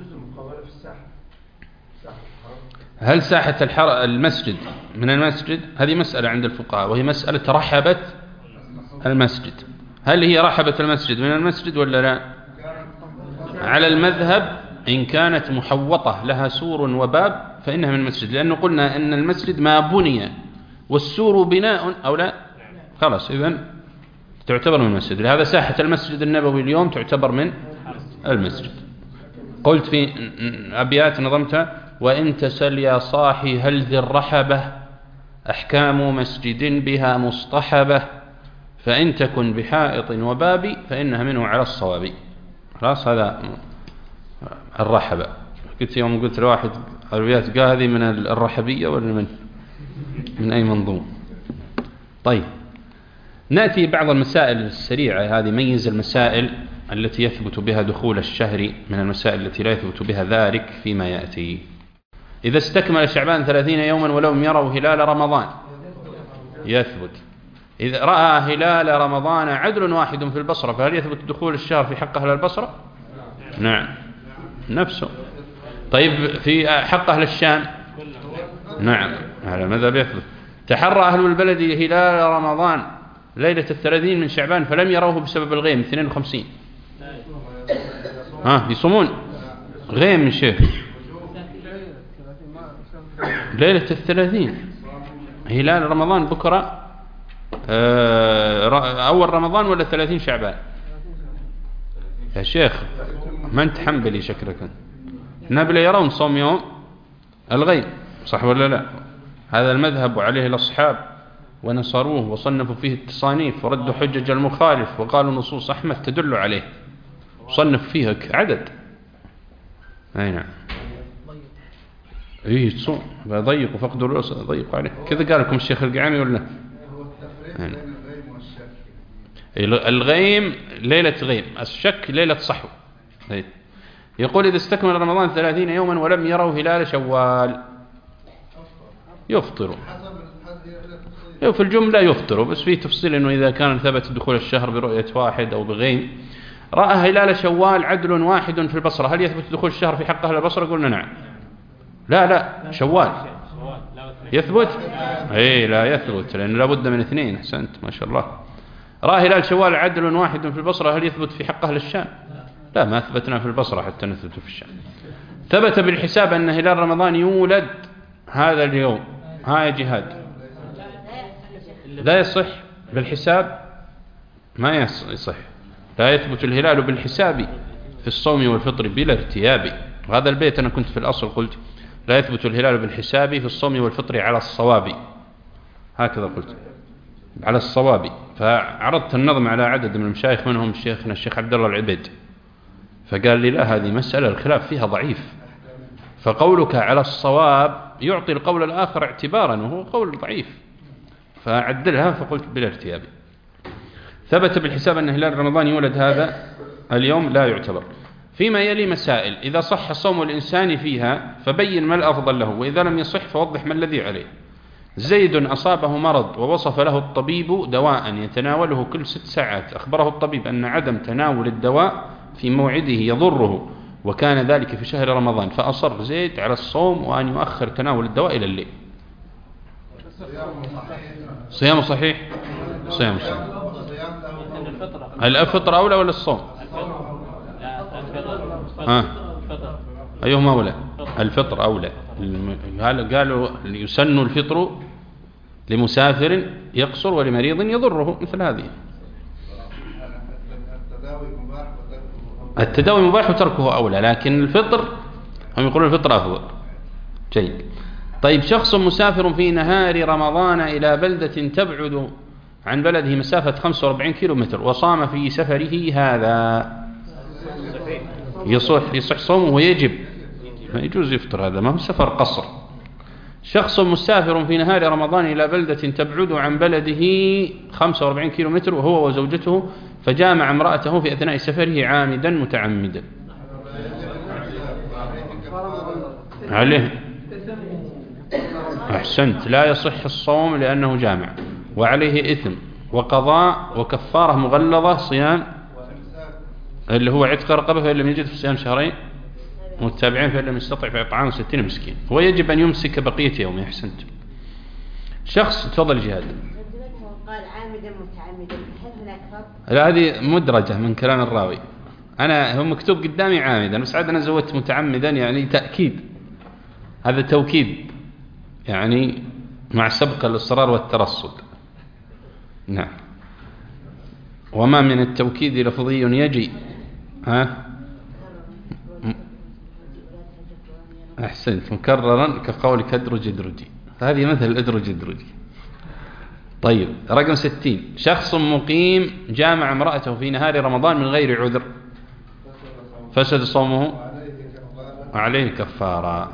هل ساحة الحر المسجد من المسجد؟ هذه مسألة عند الفقهاء، وهي مسألة رحبة المسجد. هل هي رحبة المسجد من المسجد ولا لا؟ على المذهب إن كانت محوطة لها سور وباب فإنها من المسجد، لأنه قلنا أن المسجد ما بني والسور بناء أو لا، خلاص إذن تعتبر من المسجد. لهذا ساحة المسجد النبوي اليوم تعتبر من المسجد. قلت في أبيات نظمتها: وإن تسل يا صاحي هل ذي الرحبة أحكام مسجد بها مصطحبة، فإن تكن بحائط وباب فإنها منه على الصواب. خلاص هذا الرحبة. قلت يوم قلت لواحد الروايات قال هذه من الرحبية ولا من من أي منظوم؟ طيب نأتي بعض المسائل السريعة هذه. ميز المسائل التي يثبت بها دخول الشهر من المسائل التي لا يثبت بها ذلك فيما يأتي. إذا استكمل شعبان ثلاثين يوما ولم يروا هلال رمضان يثبت. إذا رأى هلال رمضان عدل واحد في البصرة فهل يثبت دخول الشهر في حق أهل البصرة؟ نعم نفسه. طيب في حق أهل الشام؟ نعم على المذهب يثبت. تحرى أهل البلد هلال رمضان ليلة الثلاثين من شعبان فلم يروه بسبب الغيم اثنين وخمسين، ها يصومون غيم من شيخ ليلة الثلاثين هلال رمضان بكرة أول رمضان ولا ثلاثين شعبان؟ يا شيخ ما أنت حنبلي شكلك. النابلة يرون صوم يوم الغيم صح ولا لا؟ هذا المذهب وعليه الأصحاب ونصروه وصنفوا فيه التصانيف وردوا حجج المخالف وقالوا نصوص أحمد تدل عليه صنف فيها عدد. أي نعم إيه تصوم بضيقوا فقدوا الرؤوس ضيقوا عليه كذا قال لكم الشيخ القعامي ولا؟ بين الغيم والشك. الغيم ليلة غيم، الشك ليلة صحو. يقول إذا استكمل رمضان ثلاثين يوما ولم يروا هلال شوال يفطروا. في الجملة يفطروا بس فيه تفصيل أنه إذا كان ثبت دخول الشهر برؤية واحد أو بغيم. رأى هلال شوال عدل واحد في البصرة هل يثبت دخول الشهر في حق أهل البصرة؟ قلنا نعم. لا لا شوال يثبت؟ اي لا يثبت لأنه لابد من اثنين. أحسنت ما شاء الله. رأى هلال شوال عدل واحد في البصرة هل يثبت في حق أهل الشام؟ لا ما أثبتنا في البصرة حتى نثبت في الشام. ثبت بالحساب أن هلال رمضان يولد هذا اليوم. ها جهاد لا يصح بالحساب ما يصح. لا يثبت الهلال بالحساب في الصوم والفطر بلا ارتياب. وهذا البيت أنا كنت في الأصل قلت لا يثبت الهلال بالحساب في الصوم والفطر على الصواب، هكذا قلت على الصواب. فعرضت النظم على عدد من المشايخ منهم شيخنا الشيخ عبد الله العبيد فقال لي لا هذه مسألة الخلاف فيها ضعيف فقولك على الصواب يعطي القول الآخر اعتبارا وهو قول ضعيف فعدلها فقلت بلا ارتياب. ثبت بالحساب أن هلال رمضان يولد هذا اليوم لا يعتبر. فيما يلي مسائل إذا صح صوم الإنسان فيها فبين ما الأفضل له وإذا لم يصح فوضح ما الذي عليه. زيد أصابه مرض ووصف له الطبيب دواء يتناوله كل ست ساعات أخبره الطبيب أن عدم تناول الدواء في موعده يضره وكان ذلك في شهر رمضان فأصر زيد على الصوم وأن يؤخر تناول الدواء إلى الليل. صيام صحيح صيام صحيح. الفطر أولى ولا الصوم؟ ها أيهما أولى؟ الفطر أولى. قالوا يسن الفطر لمسافر يقصر ولمريض يضره مثل هذه. التداوي مباح وتركه أولى لكن الفطر هم يقولون الفطر أفضل. جيد. طيب شخص مسافر في نهار رمضان إلى بلدة تبعد عن بلده مسافة خمسة وأربعين كيلو متر وصام في سفره هذا يصح يصح صومه ويجب ما يجوز يفطر هذا ما هو سفر قصر. شخص مسافر في نهار رمضان إلى بلدة تبعد عن بلده خمسة وأربعين كيلو متر وهو وزوجته فجامع امرأته في أثناء سفره عامدا متعمدا عليه أحسنت لا يصح الصوم لأنه جامع وعليه إثم وقضاء وكفارة مغلظة صيام اللي هو عتق رقبة فإن لم يجد في صيام شهرين متابعين فإن لم يستطع في إطعام ستين مسكين ويجب أن يمسك بقية يومه. أحسنت. شخص تفضل جهاد. قال عامدا متعمدا هل هناك فرق؟ لا هذه مدرجة من كلام الراوي. أنا هو مكتوب قدامي عامدا بس عاد أنا زودت متعمدا يعني تأكيد هذا توكيد يعني مع سبق الإصرار والترصد. نعم. وما من التوكيد لفظي يجي ها أحسنت مكررا كقولك ادرج ادرجي هذه مثل ادرج ادرجي. طيب رقم ستين شخص مقيم جامع امرأته في نهار رمضان من غير عذر فسد صومه وعليه كفارة عليه كفارة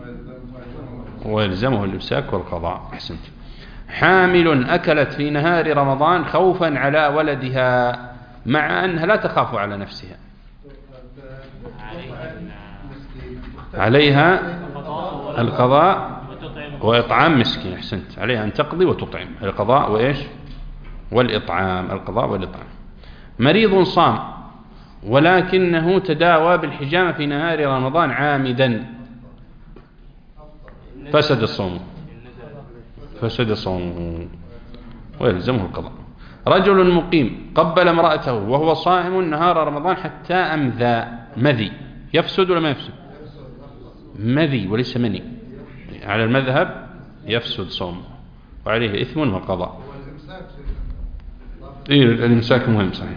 ويلزمه الإمساك والقضاء. أحسنت. حامل أكلت في نهار رمضان خوفا على ولدها مع أنها لا تخاف على نفسها، عليها القضاء وإطعام مسكين. أحسنت. عليها أن تقضي وتطعم. القضاء وإيش؟ والإطعام. القضاء والإطعام. مريض صام ولكنه تداوى بالحجامة في نهار رمضان عامدا فسد الصوم، فسد صومه ويلزمه القضاء. رجل مقيم قبل امرأته وهو صائم نهار رمضان حتى أمذى، مذي يفسد ولا ما يفسد؟ مذي وليس مني. على المذهب يفسد صومه وعليه إثم وقضاء. إيه الإمساك مهم صحيح.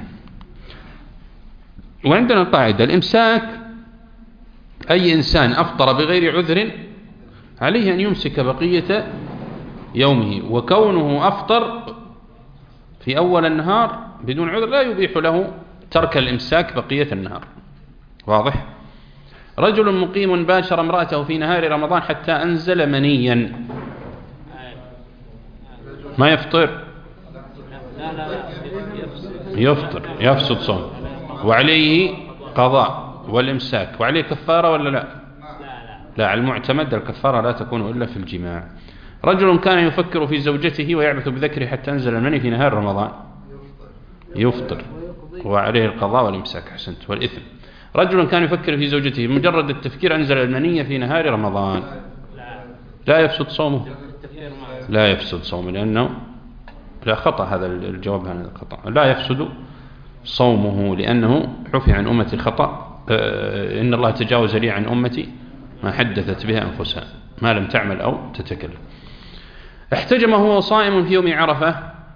وعندنا قاعدة الإمساك أي إنسان أفطر بغير عذر عليه أن يمسك بقية يومه، وكونه أفطر في أول النهار بدون عذر لا يبيح له ترك الإمساك بقية النهار. واضح؟ رجل مقيم باشر امرأته في نهار رمضان حتى أنزل منيا ما يفطر؟ يفطر يفسد صوم وعليه قضاء والإمساك وعليه كفارة ولا لا؟ لا. على المعتمد الكفارة لا تكون إلا في الجماع. رجل كان يفكر في زوجته ويعبث بذكره حتى أنزل المني في نهار رمضان يفطر وعليه القضاء والإمساك. حسنت. والإثم. رجل كان يفكر في زوجته مجرد التفكير أنزل المني في نهار رمضان لا يفسد صومه، لا يفسد صومه لأنه لا خطأ. هذا الجواب هذا خطأ. لا يفسد صومه لأنه عفي عن أمتي خطأ. إن الله تجاوز لي عن أمتي ما حدثت بها أنفسها ما لم تعمل أو تتكلم. احتجم هو صائم في يوم عرفة،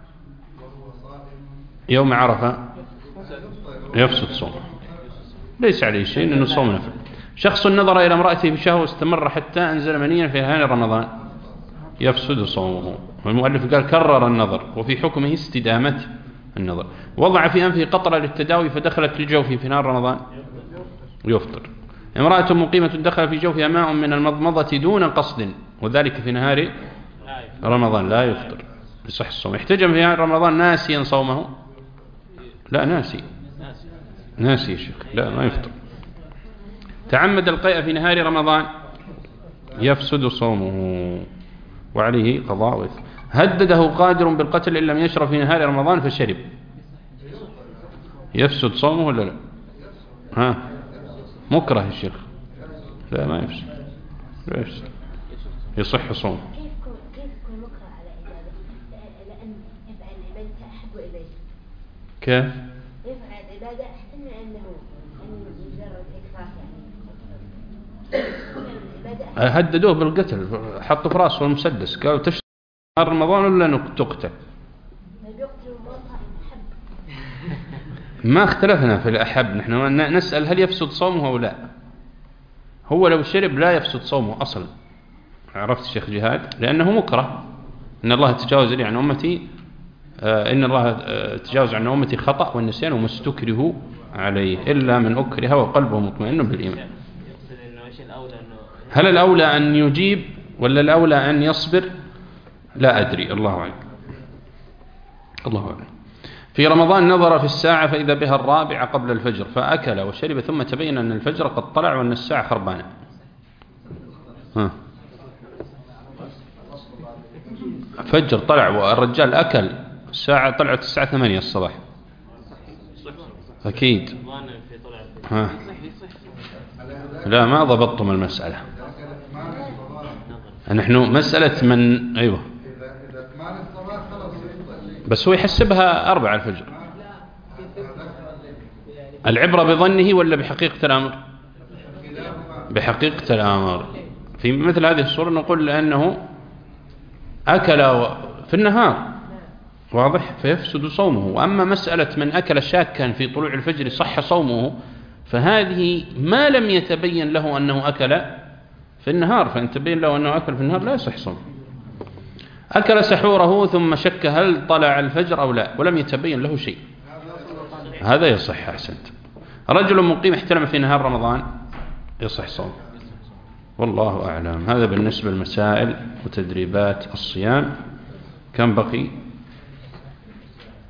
يوم عرفة يفسد صومه ليس عليه شيء لأنه صوم نفل. شخص نظر إلى امرأته بشهوة واستمر حتى أنزل منيا في نهار رمضان يفسد صومه. والمؤلف قال كرر النظر وفي حكمه استدامة النظر. وضع في أنفه قطرة للتداوي فدخلت الجوف في نهار رمضان يفطر. امرأة مقيمة دخل في جوفها ماء من المضمضة دون قصد وذلك في نهار رمضان لا يفطر يصح الصوم. احتجم في نهار رمضان ناسيا صومه، لا ناسي ناسي يا شيخ لا ما يفطر. تعمد القيء في نهار رمضان يفسد صومه وعليه قضاء وإثم. هدده قادر بالقتل إن لم يشرب في نهار رمضان فشرب يفسد صومه ولا لا؟ ها مكره يا شيخ لا ما يفسد لا يفسد يصح صومه. كيف يكون مكره على عبادة لأن يفعل العبادة أحب إليه؟ كيف؟ يفعل العبادة أحسن من أنه أن مجرد إكراه يعني. هددوه بالقتل حطوا في راسه المسدس قالوا تشرب نهار رمضان ولا تقتل. ما اختلفنا في الأحب. نحن نسأل هل يفسد صومه أو لا. هو لو شرب لا يفسد صومه أصلا. عرفت الشيخ جهاد؟ لأنه مكره. إن الله تجاوز لي عن أمتي آه إن الله آه تجاوز عن أمتي خطأ والنسيان وما استكره عليه إلا من أكره وقلبه مطمئن بالإيمان. هل الأولى أن يجيب ولا الأولى أن يصبر؟ لا أدري الله أعلم. الله أعلم. في رمضان نظر في الساعة فإذا بها الرابعة قبل الفجر فأكل وشرب ثم تبين أن الفجر قد طلع وأن الساعة خربانة. ها. فجر طلع والرجال أكل الساعة طلعت الساعة ثمانية الصباح أكيد. ها. لا ما ضبطتم المسألة. نحن مسألة من أيوه بس هو يحسبها أربعة الفجر. العبرة بظنه ولا بحقيقة الأمر؟ بحقيقة الأمر. في مثل هذه الصورة نقول لأنه أكل في النهار واضح فيفسد صومه. وأما مسألة من أكل شاكا في طلوع الفجر صح صومه فهذه ما لم يتبين له أنه أكل في النهار، فإن تبين له أنه أكل في النهار لا يصح صومه. أكل سحوره ثم شك هل طلع الفجر أو لا ولم يتبين له شيء هذا يصح. أحسنت. رجل مقيم احتلم في نهار رمضان يصح صوم. والله أعلم. هذا بالنسبة لمسائل وتدريبات الصيام. كم بقي؟